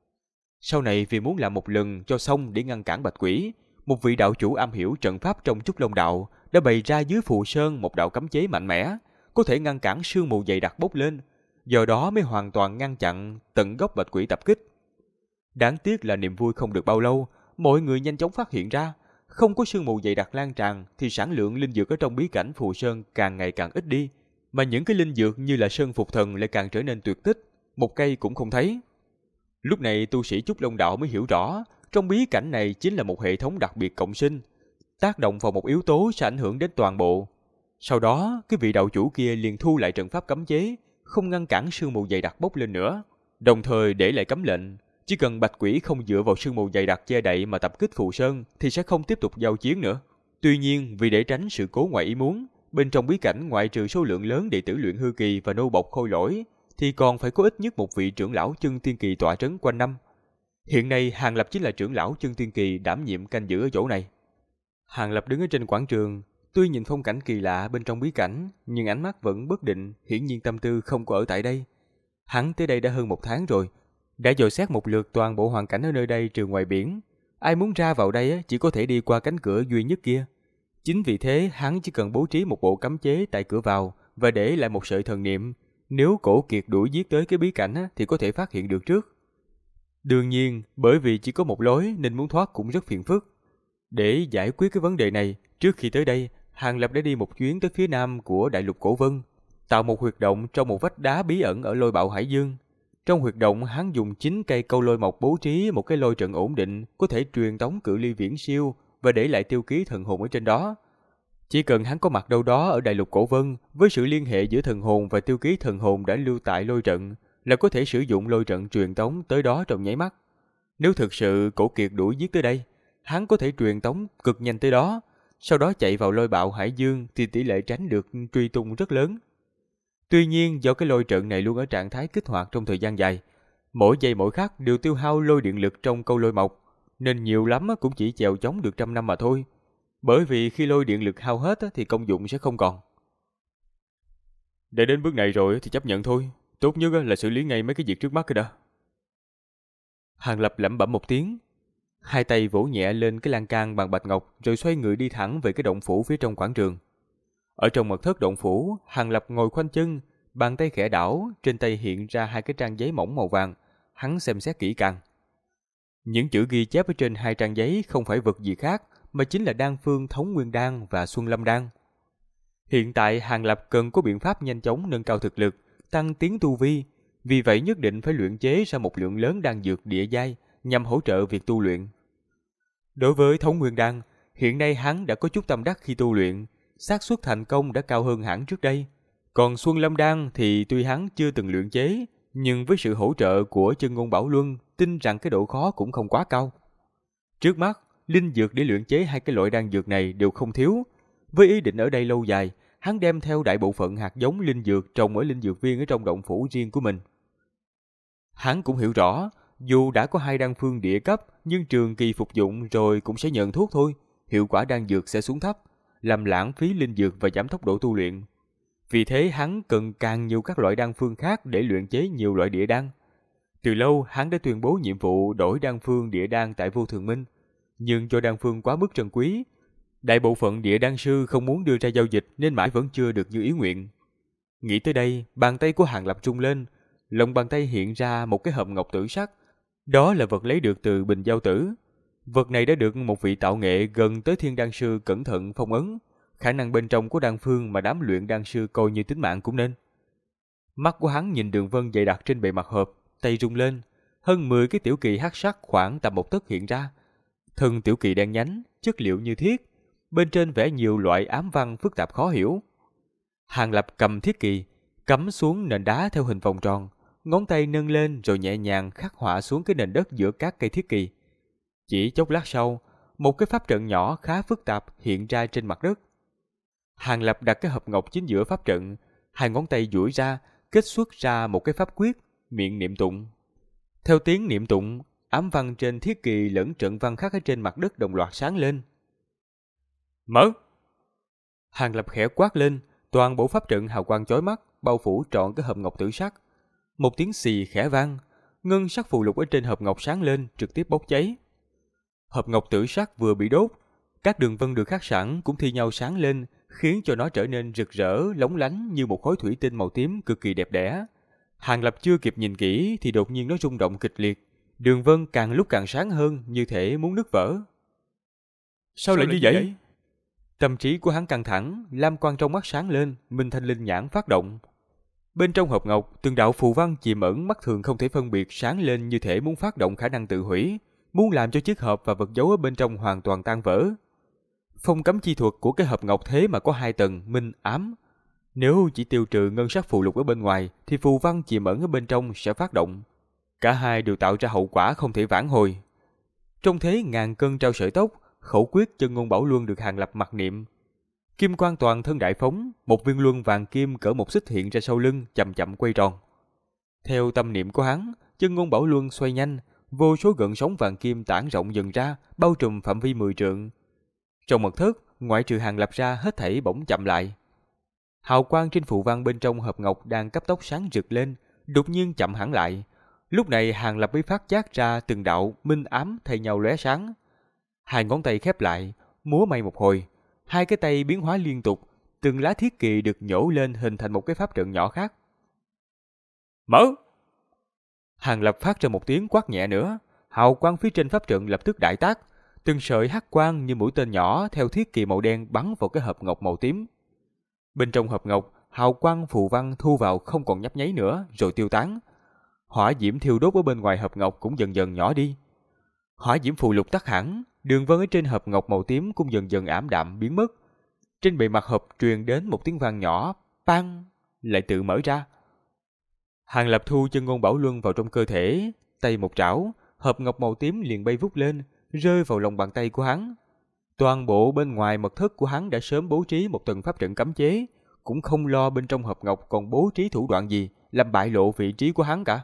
Sau này vì muốn làm một lần cho xong để ngăn cản bạch quỷ, một vị đạo chủ am hiểu trận pháp trong Trúc Long Đạo đã bày ra dưới Phù Sơn một đạo cấm chế mạnh mẽ, có thể ngăn cản sương mù dày đặc bốc lên, do đó mới hoàn toàn ngăn chặn tận gốc bạch quỷ tập kích. Đáng tiếc là niềm vui không được bao lâu, mọi người nhanh chóng phát hiện ra, không có sương mù dày đặc lan tràn thì sản lượng linh dược ở trong bí cảnh Phù Sơn càng ngày càng ít đi, mà những cái linh dược như là Sơn Phục Thần lại càng trở nên tuyệt tích, một cây cũng không thấy. Lúc này tu sĩ Trúc Long Đạo mới hiểu rõ, trong bí cảnh này chính là một hệ thống đặc biệt cộng sinh, tác động vào một yếu tố sẽ ảnh hưởng đến toàn bộ. Sau đó, cái vị đạo chủ kia liền thu lại trận pháp cấm chế, không ngăn cản sương mù dày đặc bốc lên nữa, đồng thời để lại cấm lệnh, chỉ cần bạch quỷ không dựa vào sương mù dày đặc che đậy mà tập kích Phù Sơn thì sẽ không tiếp tục giao chiến nữa. Tuy nhiên, vì để tránh sự cố ngoài ý muốn, bên trong bí cảnh ngoại trừ số lượng lớn đệ tử luyện hư kỳ và nô bộc khôi lỗi, thì còn phải có ít nhất một vị trưởng lão chân tiên kỳ tọa trấn quanh năm. Hiện nay Hàng Lập chính là trưởng lão chân tiên kỳ đảm nhiệm canh giữ ở chỗ này. Hàng Lập đứng ở trên quảng trường, tuy nhìn phong cảnh kỳ lạ bên trong bí cảnh, nhưng ánh mắt vẫn bất định, hiển nhiên tâm tư không có ở tại đây. Hắn tới đây đã hơn 1 tháng rồi, đã dò xét một lượt toàn bộ hoàn cảnh ở nơi đây trừ ngoài biển. Ai muốn ra vào đây chỉ có thể đi qua cánh cửa duy nhất kia. Chính vì thế hắn chỉ cần bố trí một bộ cấm chế tại cửa vào và để lại một sợi thần niệm. Nếu Cổ Kiệt đuổi giết tới cái bí cảnh thì có thể phát hiện được trước. Đương nhiên, bởi vì chỉ có một lối nên muốn thoát cũng rất phiền phức. Để giải quyết cái vấn đề này, trước khi tới đây, Hàng Lập đã đi một chuyến tới phía nam của đại lục Cổ Vân, tạo một huyệt động trong một vách đá bí ẩn ở Lôi Bạo Hải Dương. Trong huyệt động, hắn dùng 9 cây câu lôi mộc bố trí một cái lôi trận ổn định, có thể truyền tống cự ly viễn siêu và để lại tiêu ký thần hồn ở trên đó. Chỉ cần hắn có mặt đâu đó ở đại lục Cổ Vân, với sự liên hệ giữa thần hồn và tiêu ký thần hồn đã lưu tại lôi trận, là có thể sử dụng lôi trận truyền tống tới đó trong nháy mắt. Nếu thực sự Cổ Kiệt đuổi giết tới đây, hắn có thể truyền tống cực nhanh tới đó, sau đó chạy vào Lôi Bạo Hải Dương thì tỷ lệ tránh được truy tung rất lớn. Tuy nhiên, do cái lôi trận này luôn ở trạng thái kích hoạt trong thời gian dài, mỗi giây mỗi khắc đều tiêu hao lôi điện lực trong câu lôi mộc, nên nhiều lắm cũng chỉ chèo chống được 100 năm mà thôi. Bởi vì khi lôi điện lực hao hết thì công dụng sẽ không còn. Để đến bước này rồi thì chấp nhận thôi, tốt nhất là xử lý ngay mấy cái việc trước mắt cái đã. Hàng Lập lẩm bẩm một tiếng, hai tay vỗ nhẹ lên cái lan can bằng bạch ngọc rồi xoay người đi thẳng về cái động phủ phía trong quảng trường. Ở trong mật thất động phủ, Hàng Lập ngồi khoanh chân, bàn tay khẽ đảo, trên tay hiện ra 2 cái trang giấy mỏng màu vàng. Hắn xem xét kỹ càng. Những chữ ghi chép ở trên 2 trang giấy không phải vật gì khác, mà chính là đan phương Thống Nguyên Đan và Xuân Lâm Đan. Hiện tại Hàng Lập cần có biện pháp nhanh chóng nâng cao thực lực, tăng tiến tu vi, vì vậy nhất định phải luyện chế ra một lượng lớn đan dược địa giai nhằm hỗ trợ việc tu luyện. Đối với Thống Nguyên Đan, hiện nay hắn đã có chút tâm đắc khi tu luyện, xác suất thành công đã cao hơn hẳn trước đây. Còn Xuân Lâm Đan thì tuy hắn chưa từng luyện chế, nhưng với sự hỗ trợ của Chân Ngôn Bảo Luân, tin rằng cái độ khó cũng không quá cao. Trước mắt, linh dược để luyện chế 2 cái loại đan dược này đều không thiếu. Với ý định ở đây lâu dài, hắn đem theo đại bộ phận hạt giống linh dược trồng ở linh dược viên ở trong động phủ riêng của mình. Hắn cũng hiểu rõ, dù đã có 2 đan phương địa cấp, nhưng trường kỳ phục dụng rồi cũng sẽ nhận thuốc thôi, hiệu quả đan dược sẽ xuống thấp, làm lãng phí linh dược và giảm tốc độ tu luyện. Vì thế hắn cần càng nhiều các loại đan phương khác để luyện chế nhiều loại địa đan. Từ lâu hắn đã tuyên bố nhiệm vụ đổi đan phương địa đan tại Vô Thường Minh, nhưng do đan phương quá mức trân quý, đại bộ phận địa đan sư không muốn đưa ra giao dịch nên mãi vẫn chưa được như ý nguyện. Nghĩ tới đây, bàn tay của Hàng Lập rung lên, lòng bàn tay hiện ra một cái hộp ngọc tử sắc. Đó là vật lấy được từ Bình Giao Tử. Vật này đã được một vị tạo nghệ gần tới thiên đan sư cẩn thận phong ấn, khả năng bên trong của đan phương mà đám luyện đan sư coi như tính mạng cũng nên. Mắt của hắn nhìn đường vân dày đặc trên bề mặt hộp, tay rung lên, hơn 10 cái tiểu kỳ hắc sắc khoảng tầm 1 tấc hiện ra. Thân tiểu kỳ đen nhánh, chất liệu như thiết, bên trên vẽ nhiều loại ám văn phức tạp khó hiểu. Hàng Lập cầm thiết kỳ, cắm xuống nền đá theo hình vòng tròn, ngón tay nâng lên rồi nhẹ nhàng khắc họa xuống cái nền đất giữa các cây thiết kỳ. Chỉ chốc lát sau, một cái pháp trận nhỏ khá phức tạp hiện ra trên mặt đất. Hàng Lập đặt cái hộp ngọc chính giữa pháp trận, 2 ngón tay duỗi ra, kết xuất ra một cái pháp quyết, miệng niệm tụng. Theo tiếng niệm tụng, ám văn trên thiết kỳ lẫn trận văn khắc ở trên mặt đất đồng loạt sáng lên. Mở! Hàng Lập khẽ quát lên, toàn bộ pháp trận hào quang chói mắt, bao phủ trọn cái hộp ngọc tử sắc. Một tiếng xì khẽ vang, ngân sắc phù lục ở trên hộp ngọc sáng lên, trực tiếp bốc cháy. Hộp ngọc tử sắc vừa bị đốt, các đường vân được khắc sẵn cũng thi nhau sáng lên, khiến cho nó trở nên rực rỡ, lóng lánh như một khối thủy tinh màu tím cực kỳ đẹp đẽ. Hàng Lập chưa kịp nhìn kỹ thì đột nhiên nó rung động kịch liệt, đường vân càng lúc càng sáng hơn, như thể muốn nứt vỡ. Sao lại như vậy? Tâm trí của hắn căng thẳng, lam quang trong mắt sáng lên, Minh Thanh Linh nhãn phát động. Bên trong hộp ngọc, từng đạo phù văn chìm ẩn mắt thường không thể phân biệt sáng lên như thể muốn phát động khả năng tự hủy, muốn làm cho chiếc hộp và vật giấu ở bên trong hoàn toàn tan vỡ. Phong cấm chi thuật của cái hộp ngọc thế mà có 2 tầng, minh ám. Nếu chỉ tiêu trừ ngân sắc phù lục ở bên ngoài, thì phù văn chìm ẩn ở bên trong sẽ phát động. Cả hai đều tạo ra hậu quả không thể vãn hồi. Trong thế ngàn cân treo sợi tóc, khẩu quyết Chân Ngôn Bảo Luân được Hàng Lập mặc niệm. Kim quang toàn thân đại phóng, một viên luân vàng kim cỡ 1 xích hiện ra sau lưng, chậm chậm quay tròn. Theo tâm niệm của hắn, Chân Ngôn Bảo Luân xoay nhanh, vô số gợn sóng vàng kim tản rộng dần ra, bao trùm phạm vi 10 trượng. Trong mật thất, ngoại trừ Hàng Lập ra hết thảy bỗng chậm lại. Hào quang trên phù văn bên trong hộp ngọc đang cấp tốc sáng rực lên, đột nhiên chậm hẳn lại. Lúc này Hàng Lập mới phát giác ra từng đạo minh ám thay nhau lóe sáng. Hai ngón tay khép lại, múa may một hồi, hai cái tay biến hóa liên tục, từng lá thiết kỳ được nhổ lên hình thành một cái pháp trận nhỏ khác. Mở! Hàng Lập phát ra một tiếng quát nhẹ nữa, hào quang phía trên pháp trận lập tức đại tác, từng sợi hắc quang như mũi tên nhỏ theo thiết kỳ màu đen bắn vào cái hộp ngọc màu tím. Bên trong hộp ngọc, hào quang phù văn thu vào không còn nhấp nháy nữa rồi tiêu tán. Hỏa diễm thiêu đốt ở bên ngoài hộp ngọc cũng dần dần nhỏ đi. Hỏa diễm phù lục tắt hẳn, đường vân ở trên hộp ngọc màu tím cũng dần dần ảm đạm biến mất. Trên bề mặt hộp truyền đến một tiếng vang nhỏ, bang, lại tự mở ra. Hàng Lập thu chân ngôn bảo luân vào trong cơ thể, tay một trảo, hộp ngọc màu tím liền bay vút lên, rơi vào lòng bàn tay của hắn. Toàn bộ bên ngoài mật thất của hắn đã sớm bố trí một tầng pháp trận cấm chế, cũng không lo bên trong hộp ngọc còn bố trí thủ đoạn gì làm bại lộ vị trí của hắn cả.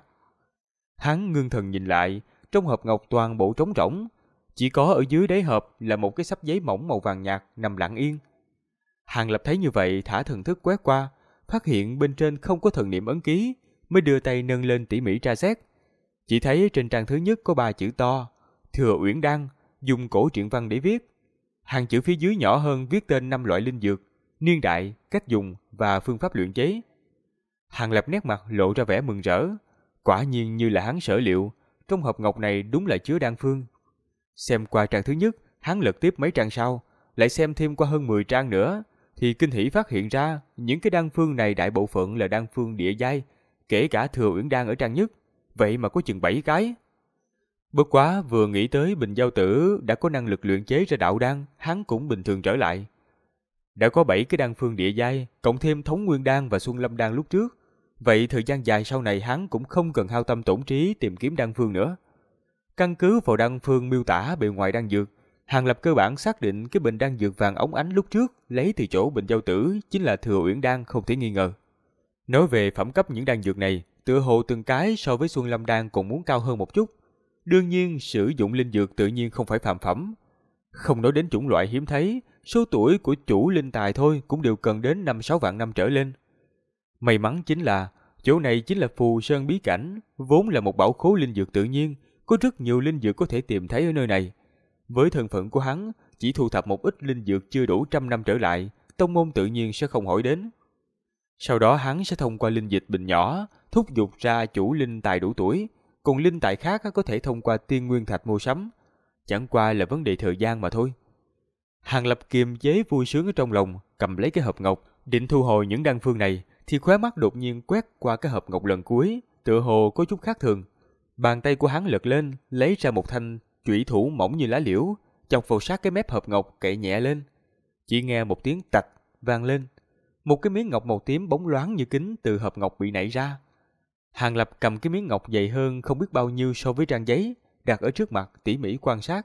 Hắn ngưng thần nhìn lại, trong hộp ngọc toàn bộ trống rỗng, chỉ có ở dưới đáy hộp là một cái xấp giấy mỏng màu vàng nhạt nằm lặng yên. Hàng Lập thấy như vậy thả thần thức quét qua, phát hiện bên trên không có thần niệm ấn ký, mới đưa tay nâng lên tỉ mỉ tra xét. Chỉ thấy trên trang thứ nhất có 3 chữ to, Thừa Uyển Đan, dùng cổ truyện văn để viết. Hàng chữ phía dưới nhỏ hơn viết tên 5 loại linh dược, niên đại, cách dùng và phương pháp luyện chế. Hàng Lập nét mặt lộ ra vẻ mừng rỡ, quả nhiên như là hắn sở liệu, trong hộp ngọc này đúng là chứa đan phương. Xem qua trang thứ nhất, hắn lật tiếp mấy trang sau, lại xem thêm qua hơn 10 trang nữa, thì kinh hỉ phát hiện ra những cái đan phương này đại bộ phận là đan phương địa giai, kể cả Thừa Uyển Đan ở trang nhất, vậy mà có chừng 7 cái. Bất quá vừa nghĩ tới Bình Giao Tử đã có năng lực luyện chế ra đạo đan, hắn cũng bình thường trở lại. Đã có 7 cái đan phương địa giai, cộng thêm Thống Nguyên Đan và Xuân Lâm Đan lúc trước, vậy thời gian dài sau này hắn cũng không cần hao tâm tổn trí tìm kiếm đan phương nữa. Căn cứ vào đan phương miêu tả bề ngoài đan dược, Hàng Lập cơ bản xác định cái bình đan dược vàng óng ánh lúc trước lấy từ chỗ Bình Giao Tử chính là Thừa Uyển Đan không thể nghi ngờ. Nói về phẩm cấp những đan dược này, tựa hồ từng cái so với Xuân Lâm Đan còn muốn cao hơn một chút. Đương nhiên, sử dụng linh dược tự nhiên không phải phàm phẩm. Không nói đến chủng loại hiếm thấy, số tuổi của chủ linh tài thôi cũng đều cần đến 5-6 vạn năm trở lên. May mắn chính là, chỗ này chính là Phù Sơn bí cảnh, vốn là một bảo khố linh dược tự nhiên, có rất nhiều linh dược có thể tìm thấy ở nơi này. Với thân phận của hắn, chỉ thu thập một ít linh dược chưa đủ 100 năm trở lại, tông môn tự nhiên sẽ không hỏi đến. Sau đó hắn sẽ thông qua linh dịch bình nhỏ, thúc giục ra chủ linh tài đủ tuổi, còn linh tài khác có thể thông qua tiên nguyên thạch mua sắm. Chẳng qua là vấn đề thời gian mà thôi. Hàng Lập kiềm chế vui sướng ở trong lòng, cầm lấy cái hộp ngọc, định thu hồi những đan phương này, thì khóe mắt đột nhiên quét qua cái hộp ngọc lần cuối, tựa hồ có chút khác thường. Bàn tay của hắn lật lên, lấy ra một thanh chủy thủ mỏng như lá liễu, chọc vào sát cái mép hộp ngọc cậy nhẹ lên. Chỉ nghe một tiếng tạch vang lên, một cái miếng ngọc màu tím bóng loáng như kính từ hộp ngọc bị nảy ra. Hàng Lập cầm cái miếng ngọc dày hơn không biết bao nhiêu so với trang giấy, đặt ở trước mặt tỉ mỉ quan sát.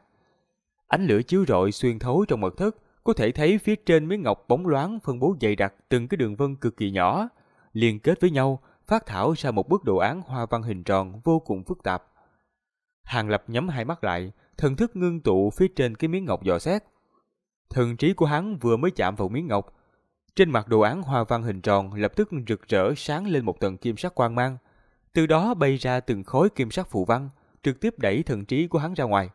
Ánh lửa chiếu rọi xuyên thấu trong mật thất, có thể thấy phía trên miếng ngọc bóng loáng phân bố dày đặc từng cái đường vân cực kỳ nhỏ, liên kết với nhau, phát thảo ra một bức đồ án hoa văn hình tròn vô cùng phức tạp. Hàng Lập nhắm hai mắt lại, thần thức ngưng tụ phía trên cái miếng ngọc dò xét. Thần trí của hắn vừa mới chạm vào miếng ngọc, trên mặt đồ án hoa văn hình tròn lập tức rực rỡ sáng lên một tầng kim sắc quang mang, từ đó bay ra từng khối kim sắc phù văn, trực tiếp đẩy thần trí của hắn ra ngoài.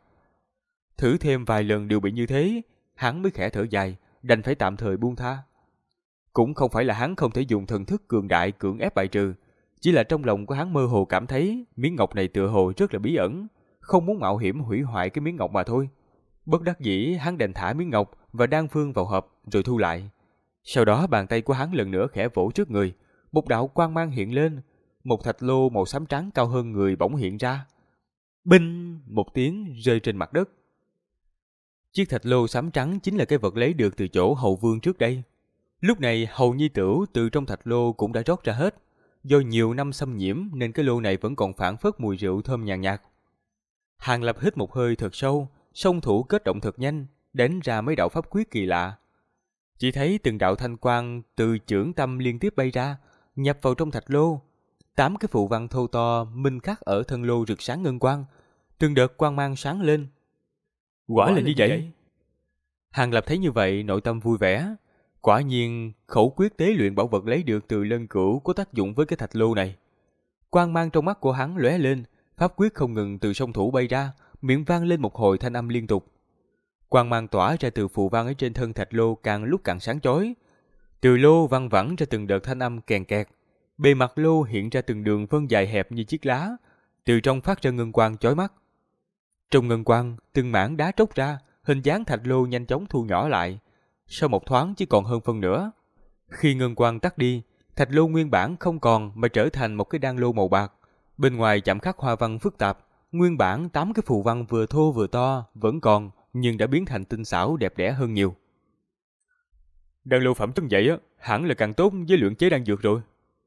Thử thêm vài lần đều bị như thế, hắn mới khẽ thở dài, đành phải tạm thời buông tha. Cũng không phải là hắn không thể dùng thần thức cường đại cưỡng ép bài trừ, chỉ là trong lòng của hắn mơ hồ cảm thấy miếng ngọc này tựa hồ rất là bí ẩn, không muốn mạo hiểm hủy hoại cái miếng ngọc mà thôi. Bất đắc dĩ hắn đành thả miếng ngọc và đan phương vào hộp rồi thu lại. Sau đó bàn tay của hắn lần nữa khẽ vỗ trước người, một đạo quang mang hiện lên, một thạch lô màu xám trắng cao hơn người bỗng hiện ra. Binh! Một tiếng rơi trên mặt đất. Chiếc thạch lô xám trắng chính là cái vật lấy được từ chỗ hầu vương trước đây. Lúc này hầu nhi tửu từ trong thạch lô cũng đã rót ra hết. Do nhiều năm xâm nhiễm nên cái lô này vẫn còn phảng phất mùi rượu thơm nhàn nhạt. Hàng Lập hít một hơi thật sâu, song thủ kết động thật nhanh, đánh ra mấy đạo pháp quyết kỳ lạ. Chỉ thấy từng đạo thanh quang từ chưởng tâm liên tiếp bay ra, nhập vào trong thạch lô. 8 cái phù văn thô to minh khắc ở thân lô rực sáng ngân quang, từng đợt quang mang sáng lên. Quả là như vậy. Hàng Lập thấy như vậy nội tâm vui vẻ. Quả nhiên khẩu quyết tế luyện bảo vật lấy được từ Lân Cửu có tác dụng với cái thạch lô này. Quang mang trong mắt của hắn lóe lên, pháp quyết không ngừng từ song thủ bay ra, miệng vang lên một hồi thanh âm liên tục. Quang mang tỏa ra từ phù văn ở trên thân thạch lô càng lúc càng sáng chói. Từ lô văng vẳng ra từng đợt thanh âm kèn kẹt. Bề mặt lô hiện ra từng đường vân dài hẹp như chiếc lá, từ trong phát ra ngân quang chói mắt. Trong ngân quang, từng mảng đá tróc ra, hình dáng thạch lô nhanh chóng thu nhỏ lại. Sau một thoáng chỉ còn hơn phân nửa. Khi ngân quang tắt đi, thạch lô nguyên bản không còn mà trở thành một cái đan lô màu bạc. Bên ngoài chạm khắc hoa văn phức tạp, nguyên bản 8 cái phù văn vừa thô vừa to vẫn còn, nhưng đã biến thành tinh xảo đẹp đẽ hơn nhiều. Đan lô phẩm chất vậy á, hẳn là càng tốt với luyện chế đan dược rồi.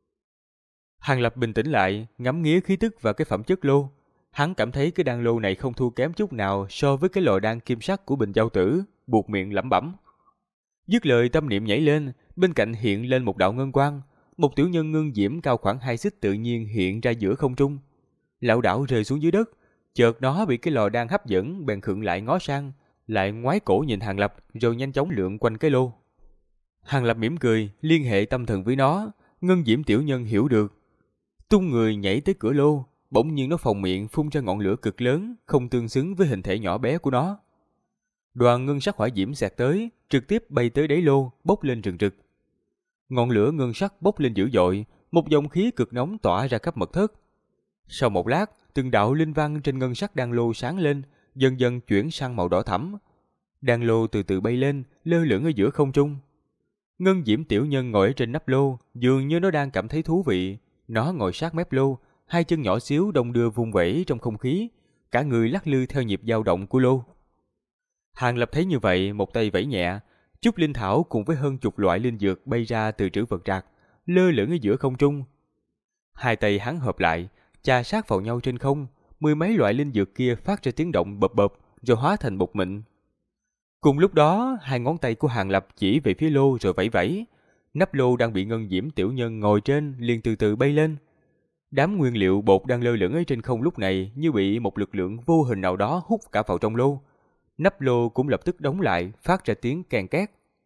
Hàng Lập bình tĩnh lại, ngắm nghía khí tức và cái phẩm chất lô. Hắn cảm thấy cái đan lô này không thua kém chút nào so với cái lò đan kim sắc của Bình Giao Tử, buộc miệng lẩm bẩm. Dứt lời tâm niệm nhảy lên, bên cạnh hiện lên một đạo ngân quang, một tiểu nhân ngân diễm cao khoảng 2 xích tự nhiên hiện ra giữa không trung. Lảo đảo rơi xuống dưới đất, chợt nó bị cái lò đan hấp dẫn, bèn khựng lại ngó sang, lại ngoái cổ nhìn Hàng Lập rồi nhanh chóng lượn quanh cái lô. Hàng Lập mỉm cười, liên hệ tâm thần với nó, ngân diễm tiểu nhân hiểu được. Tung người nhảy tới cửa lô, bỗng nhiên nó phồng miệng phun ra ngọn lửa cực lớn, không tương xứng với hình thể nhỏ bé của nó. Đoàn ngân sắc hỏa diễm xẹt tới, trực tiếp bay tới đáy lô, bốc lên rừng rực. Ngọn lửa ngân sắc bốc lên dữ dội, một dòng khí cực nóng tỏa ra khắp mật thất. Sau một lát, từng đạo linh văn trên ngân sắc đan lô sáng lên, dần dần chuyển sang màu đỏ thẫm. Đan lô từ từ bay lên, lơ lửng ở giữa không trung. Ngân diễm tiểu nhân ngồi ở trên nắp lô, dường như nó đang cảm thấy thú vị. Nó ngồi sát mép lô, hai chân nhỏ xíu đong đưa vung vẩy trong không khí, cả người lắc lư theo nhịp dao động của lô. Hàng Lập thấy như vậy, một tay vẫy nhẹ, chút linh thảo cùng với hơn chục loại linh dược bay ra từ trữ vật trạc, lơ lửng ở giữa không trung. Hai tay hắn hợp lại, chà sát vào nhau trên không, mười mấy loại linh dược kia phát ra tiếng động bập bập, rồi hóa thành bột mịn. Cùng lúc đó, hai ngón tay của Hàng Lập chỉ về phía lô rồi vẫy vẫy. Nắp lô đang bị ngân diễm tiểu nhân ngồi trên liền từ từ bay lên. Đám nguyên liệu bột đang lơ lửng ở trên không lúc này như bị một lực lượng vô hình nào đó hút cả vào trong lô. Nắp lô cũng lập tức đóng lại, phát ra tiếng keng két.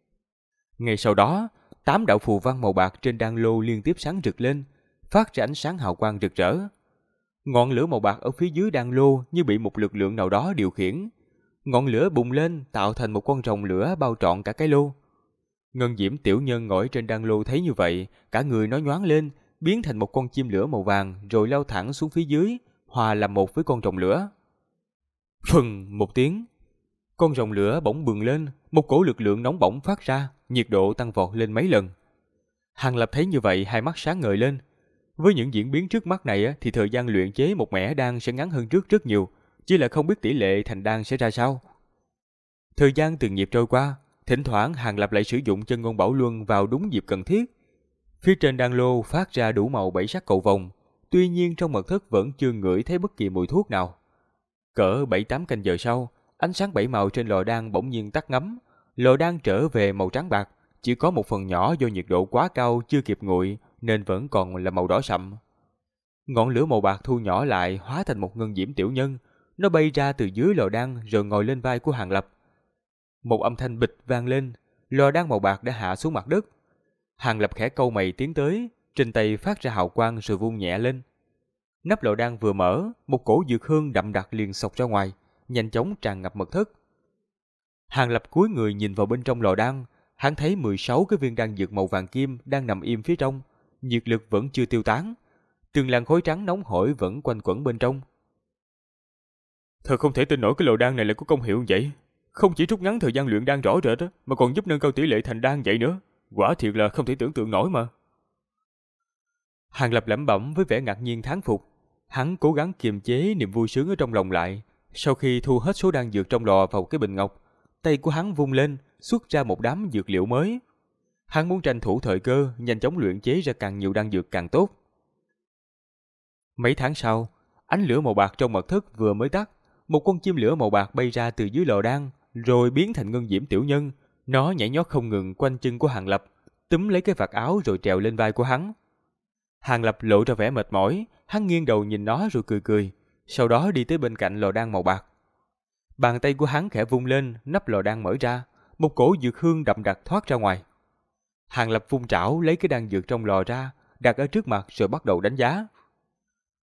Ngay sau đó, 8 đạo phù văn màu bạc trên đan lô liên tiếp sáng rực lên, phát ra ánh sáng hào quang rực rỡ. Ngọn lửa màu bạc ở phía dưới đan lô như bị một lực lượng nào đó điều khiển. Ngọn lửa bùng lên tạo thành một con rồng lửa bao trọn cả cái lô. Ngân diễm tiểu nhân ngồi trên đan lô thấy như vậy, cả người nó nhoáng lên, biến thành một con chim lửa màu vàng rồi lao thẳng xuống phía dưới, hòa làm một với con rồng lửa. Phừng một tiếng, con rồng lửa bỗng bừng lên, một cổ lực lượng nóng bỏng phát ra, nhiệt độ tăng vọt lên mấy lần. Hàng Lập thấy như vậy, hai mắt sáng ngời lên. Với những diễn biến trước mắt này thì thời gian luyện chế một mẻ đan sẽ ngắn hơn trước rất nhiều, chỉ là không biết tỷ lệ thành đan sẽ ra sao. Thời gian từng nhịp trôi qua, thỉnh thoảng Hàng Lập lại sử dụng chân ngôn bảo luân vào đúng dịp cần thiết. Phía trên đan lô phát ra đủ màu bảy sắc cầu vồng, tuy nhiên trong mật thất vẫn chưa ngửi thấy bất kỳ mùi thuốc nào. Cỡ 7-8 canh giờ sau, ánh sáng bảy màu trên lò đan bỗng nhiên tắt ngấm, lò đan trở về màu trắng bạc, chỉ có một phần nhỏ do nhiệt độ quá cao chưa kịp nguội nên vẫn còn là màu đỏ sậm. Ngọn lửa màu bạc thu nhỏ lại hóa thành một ngân diễm tiểu nhân, nó bay ra từ dưới lò đan rồi ngồi lên vai của Hàng Lập. Một âm thanh bịch vang lên, lò đan màu bạc đã hạ xuống mặt đất. Hàng Lập khẽ cau mày tiến tới, trên tay phát ra hào quang rồi vung nhẹ lên. Nắp lò đan vừa mở, một cổ dược hương đậm đặc liền xộc ra ngoài, nhanh chóng tràn ngập mật thất. Hàng Lập cúi người nhìn vào bên trong lò đan, hắn thấy 16 cái viên đan dược màu vàng kim đang nằm im phía trong, nhiệt lực vẫn chưa tiêu tán, từng làn khói trắng nóng hổi vẫn quanh quẩn bên trong. Thật không thể tin nổi cái lò đan này lại có công hiệu như vậy, không chỉ rút ngắn thời gian luyện đan rõ rệt mà còn giúp nâng cao tỷ lệ thành đan vậy nữa, quả thiệt là không thể tưởng tượng nổi mà. Hàng Lập lẩm bẩm với vẻ ngạc nhiên thán phục, hắn cố gắng kiềm chế niềm vui sướng ở trong lòng lại. Sau khi thu hết số đan dược trong lò vào cái bình ngọc, tay của hắn vung lên, xuất ra một đám dược liệu mới. Hắn muốn tranh thủ thời cơ, nhanh chóng luyện chế ra càng nhiều đan dược càng tốt. Mấy tháng sau, ánh lửa màu bạc trong mật thất vừa mới tắt, một con chim lửa màu bạc bay ra từ dưới lò đan, rồi biến thành ngân diễm tiểu nhân. Nó nhảy nhót không ngừng quanh chân của Hàng Lập, túm lấy cái vạt áo rồi trèo lên vai của hắn. Hàng Lập lộ ra vẻ mệt mỏi, hắn nghiêng đầu nhìn nó rồi cười cười, sau đó đi tới bên cạnh lò đan màu bạc. Bàn tay của hắn khẽ vung lên, nắp lò đan mở ra, một cổ dược hương đậm đặc thoát ra ngoài. Hàng Lập vung trảo lấy cái đan dược trong lò ra, đặt ở trước mặt rồi bắt đầu đánh giá.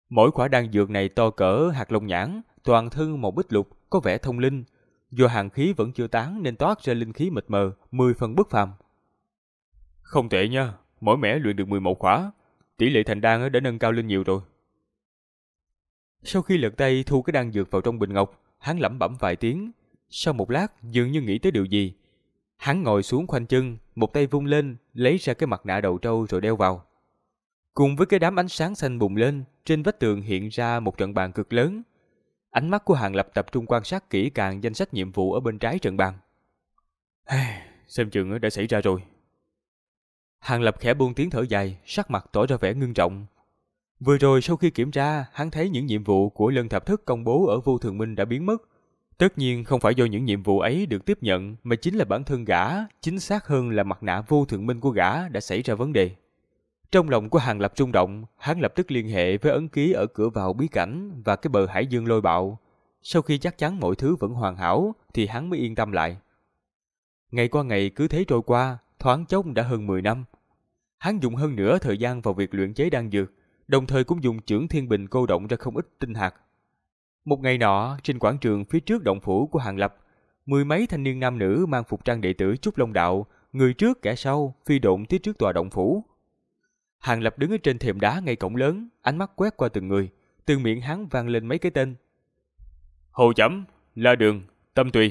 Mỗi quả đan dược này to cỡ hạt long nhãn, toàn thân màu bích lục, có vẻ thông linh. Do hàn khí vẫn chưa tán nên toát ra linh khí mịt mờ, 10 phần bất phàm. Không tệ nha, mỗi mẻ luyện được 11 quả, tỷ lệ thành đan đã nâng cao lên nhiều rồi. Sau khi lật tay thu cái đan dược vào trong bình ngọc, hắn lẩm bẩm vài tiếng. Sau một lát, dường như nghĩ tới điều gì. Hắn ngồi xuống khoanh chân, một tay vung lên, lấy ra cái mặt nạ đầu trâu rồi đeo vào. Cùng với cái đám ánh sáng xanh bùng lên, trên vách tường hiện ra một trận bàn cực lớn. Ánh mắt của Hàng Lập tập trung quan sát kỹ càng danh sách nhiệm vụ ở bên trái trận bàn. Xem chừng đã xảy ra rồi. Hàng Lập khẽ buông tiếng thở dài, sắc mặt tỏ ra vẻ ngưng trọng. Vừa rồi sau khi kiểm tra, hắn thấy những nhiệm vụ của Lân Thập Thất công bố ở Vô Thường Minh đã biến mất. Tất nhiên không phải do những nhiệm vụ ấy được tiếp nhận, mà chính là bản thân gã, chính xác hơn là mặt nạ Vô Thường Minh của gã đã xảy ra vấn đề. Trong lòng của Hàng Lập rung động, hắn lập tức liên hệ với ấn ký ở cửa vào bí cảnh và cái bờ hải dương lôi bạo. Sau khi chắc chắn mọi thứ vẫn hoàn hảo, thì hắn mới yên tâm lại. Ngày qua ngày cứ thế trôi qua, thoáng chốc đã hơn 10 năm. Hắn dùng hơn nửa thời gian vào việc luyện chế đan dược, đồng thời cũng dùng chưởng thiên bình cô động ra không ít tinh hạt. Một ngày nọ, trên quảng trường phía trước động phủ của Hàng Lập, 10 mấy thanh niên nam nữ mang phục trang đệ tử Trúc Long Đạo, người trước kẻ sau, phi độn tới trước tòa động phủ. Hàng Lập đứng ở trên thềm đá ngay cổng lớn, ánh mắt quét qua từng người, từ miệng hắn vang lên mấy cái tên. Hồ Chẩm, La Đường, Tâm Tùy.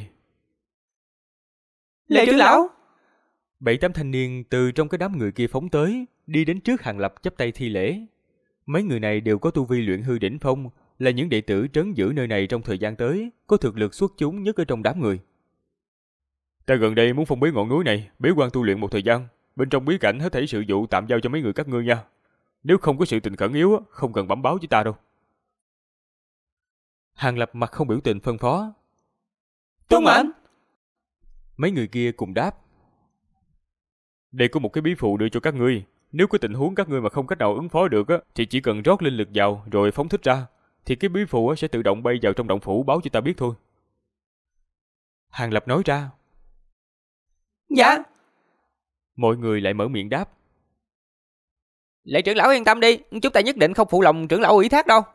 Lệ trưởng lão! 7-8 thanh niên từ trong cái đám người kia phóng tới, đi đến trước Hàng Lập chắp tay thi lễ. Mấy người này đều có tu vi luyện hư đỉnh phong, là những đệ tử trấn giữ nơi này trong thời gian tới, có thực lực xuất chúng nhất ở trong đám người. Ta gần đây muốn phong bế ngọn núi này, bế quan tu luyện một thời gian. Bên trong bí cảnh hết thảy sự vụ tạm giao cho mấy người các ngươi nha. Nếu không có sự tình khẩn yếu, không cần bẩm báo với ta đâu. Hàng Lập mặt không biểu tình phân phó. Tuân mệnh! Mấy người kia cùng đáp. Đây có một cái bí phù đưa cho các ngươi. Nếu có tình huống các ngươi mà không cách nào ứng phó được thì chỉ cần rót linh lực vào rồi phóng thích ra, thì cái bí phù sẽ tự động bay vào trong động phủ báo cho ta biết thôi. Hàng Lập nói ra. Dạ! Mọi người lại mở miệng đáp. Lệ trưởng lão yên tâm đi, chúng ta nhất định không phụ lòng trưởng lão ủy thác đâu.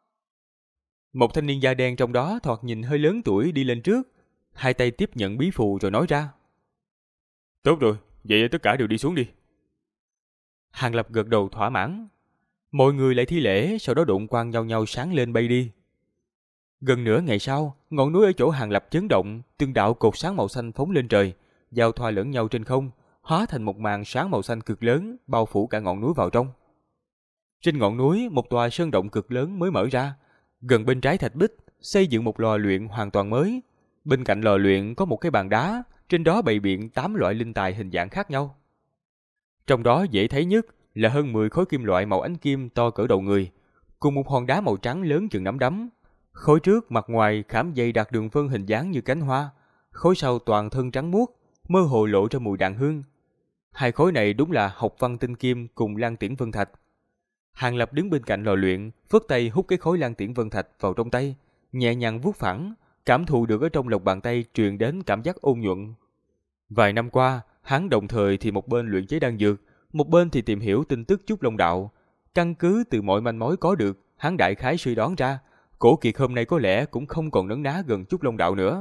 Một thanh niên da đen trong đó thoạt nhìn hơi lớn tuổi đi lên trước, hai tay tiếp nhận bí phù rồi nói ra. Tốt rồi, vậy tất cả đều đi xuống đi. Hàng Lập gật đầu thỏa mãn. Mọi người lại thi lễ, sau đó đụng quang nhau nhau sáng lên bay đi. Gần nửa ngày sau, ngọn núi ở chỗ Hàng Lập chấn động, từng đạo cột sáng màu xanh phóng lên trời, giao thoa lẫn nhau trên không, hóa thành một màn sáng màu xanh cực lớn, bao phủ cả ngọn núi vào trong. Trên ngọn núi, một tòa sơn động cực lớn mới mở ra. Gần bên trái thạch bích, xây dựng một lò luyện hoàn toàn mới. Bên cạnh lò luyện có một cái bàn đá, trên đó bày biện 8 loại linh tài hình dạng khác nhau. Trong đó dễ thấy nhất là hơn 10 khối kim loại màu ánh kim to cỡ đầu người, cùng một hòn đá màu trắng lớn chừng nắm đấm. Khối trước mặt ngoài khảm dày đặc đường vân hình dáng như cánh hoa, khối sau toàn thân trắng muốt, mơ hồ lộ ra mùi đàn hương. Hai khối này đúng là Học Văn Tinh Kim cùng Lan Tiễn Vân Thạch. Hàng Lập đứng bên cạnh lò luyện, phất tay hút cái khối Lan Tiễn Vân Thạch vào trong tay, nhẹ nhàng vuốt phẳng, cảm thụ được ở trong lòng bàn tay truyền đến cảm giác ôn nhuận. Vài năm qua, hắn đồng thời thì một bên luyện chế đan dược, một bên thì tìm hiểu tin tức Trúc Long Đạo. Căn cứ từ mọi manh mối có được, hắn đại khái suy đoán ra, Cổ Kiệt hôm nay có lẽ cũng không còn nấn ná gần Trúc Long Đạo nữa.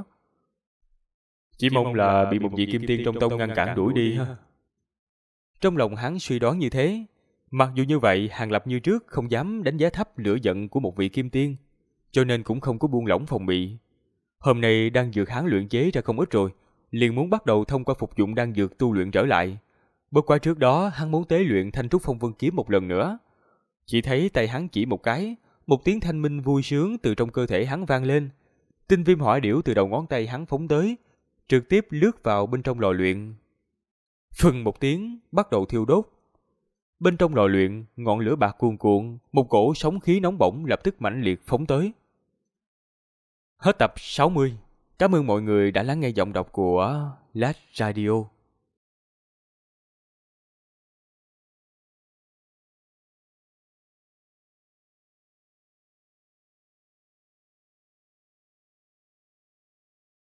Chỉ mong là bị một vị kim tiên trong tông ngăn cản đuổi đi ha. Trong lòng hắn suy đoán như thế. Mặc dù như vậy, Hàng Lập như trước không dám đánh giá thấp lửa giận của một vị kim tiên, cho nên cũng không có buông lỏng phòng bị. Hôm nay đan dược hắn luyện chế ra không ít rồi, liền muốn bắt đầu thông qua phục dụng đan dược tu luyện trở lại. Bất quá trước đó hắn muốn tế luyện Thanh Trúc Phong Vân Kiếm một lần nữa. Chỉ thấy tay hắn chỉ một cái, một tiếng thanh minh vui sướng từ trong cơ thể hắn vang lên. Tinh viêm hỏa điểu từ đầu ngón tay hắn phóng tới, trực tiếp lướt vào bên trong lò luyện. Phừng một tiếng, bắt đầu thiêu đốt. Bên trong lò luyện, ngọn lửa bạc cuồn cuộn, một cổ sóng khí nóng bỏng lập tức mãnh liệt phóng tới. Hết tập 60. Cảm ơn mọi người đã lắng nghe giọng đọc của Last Radio.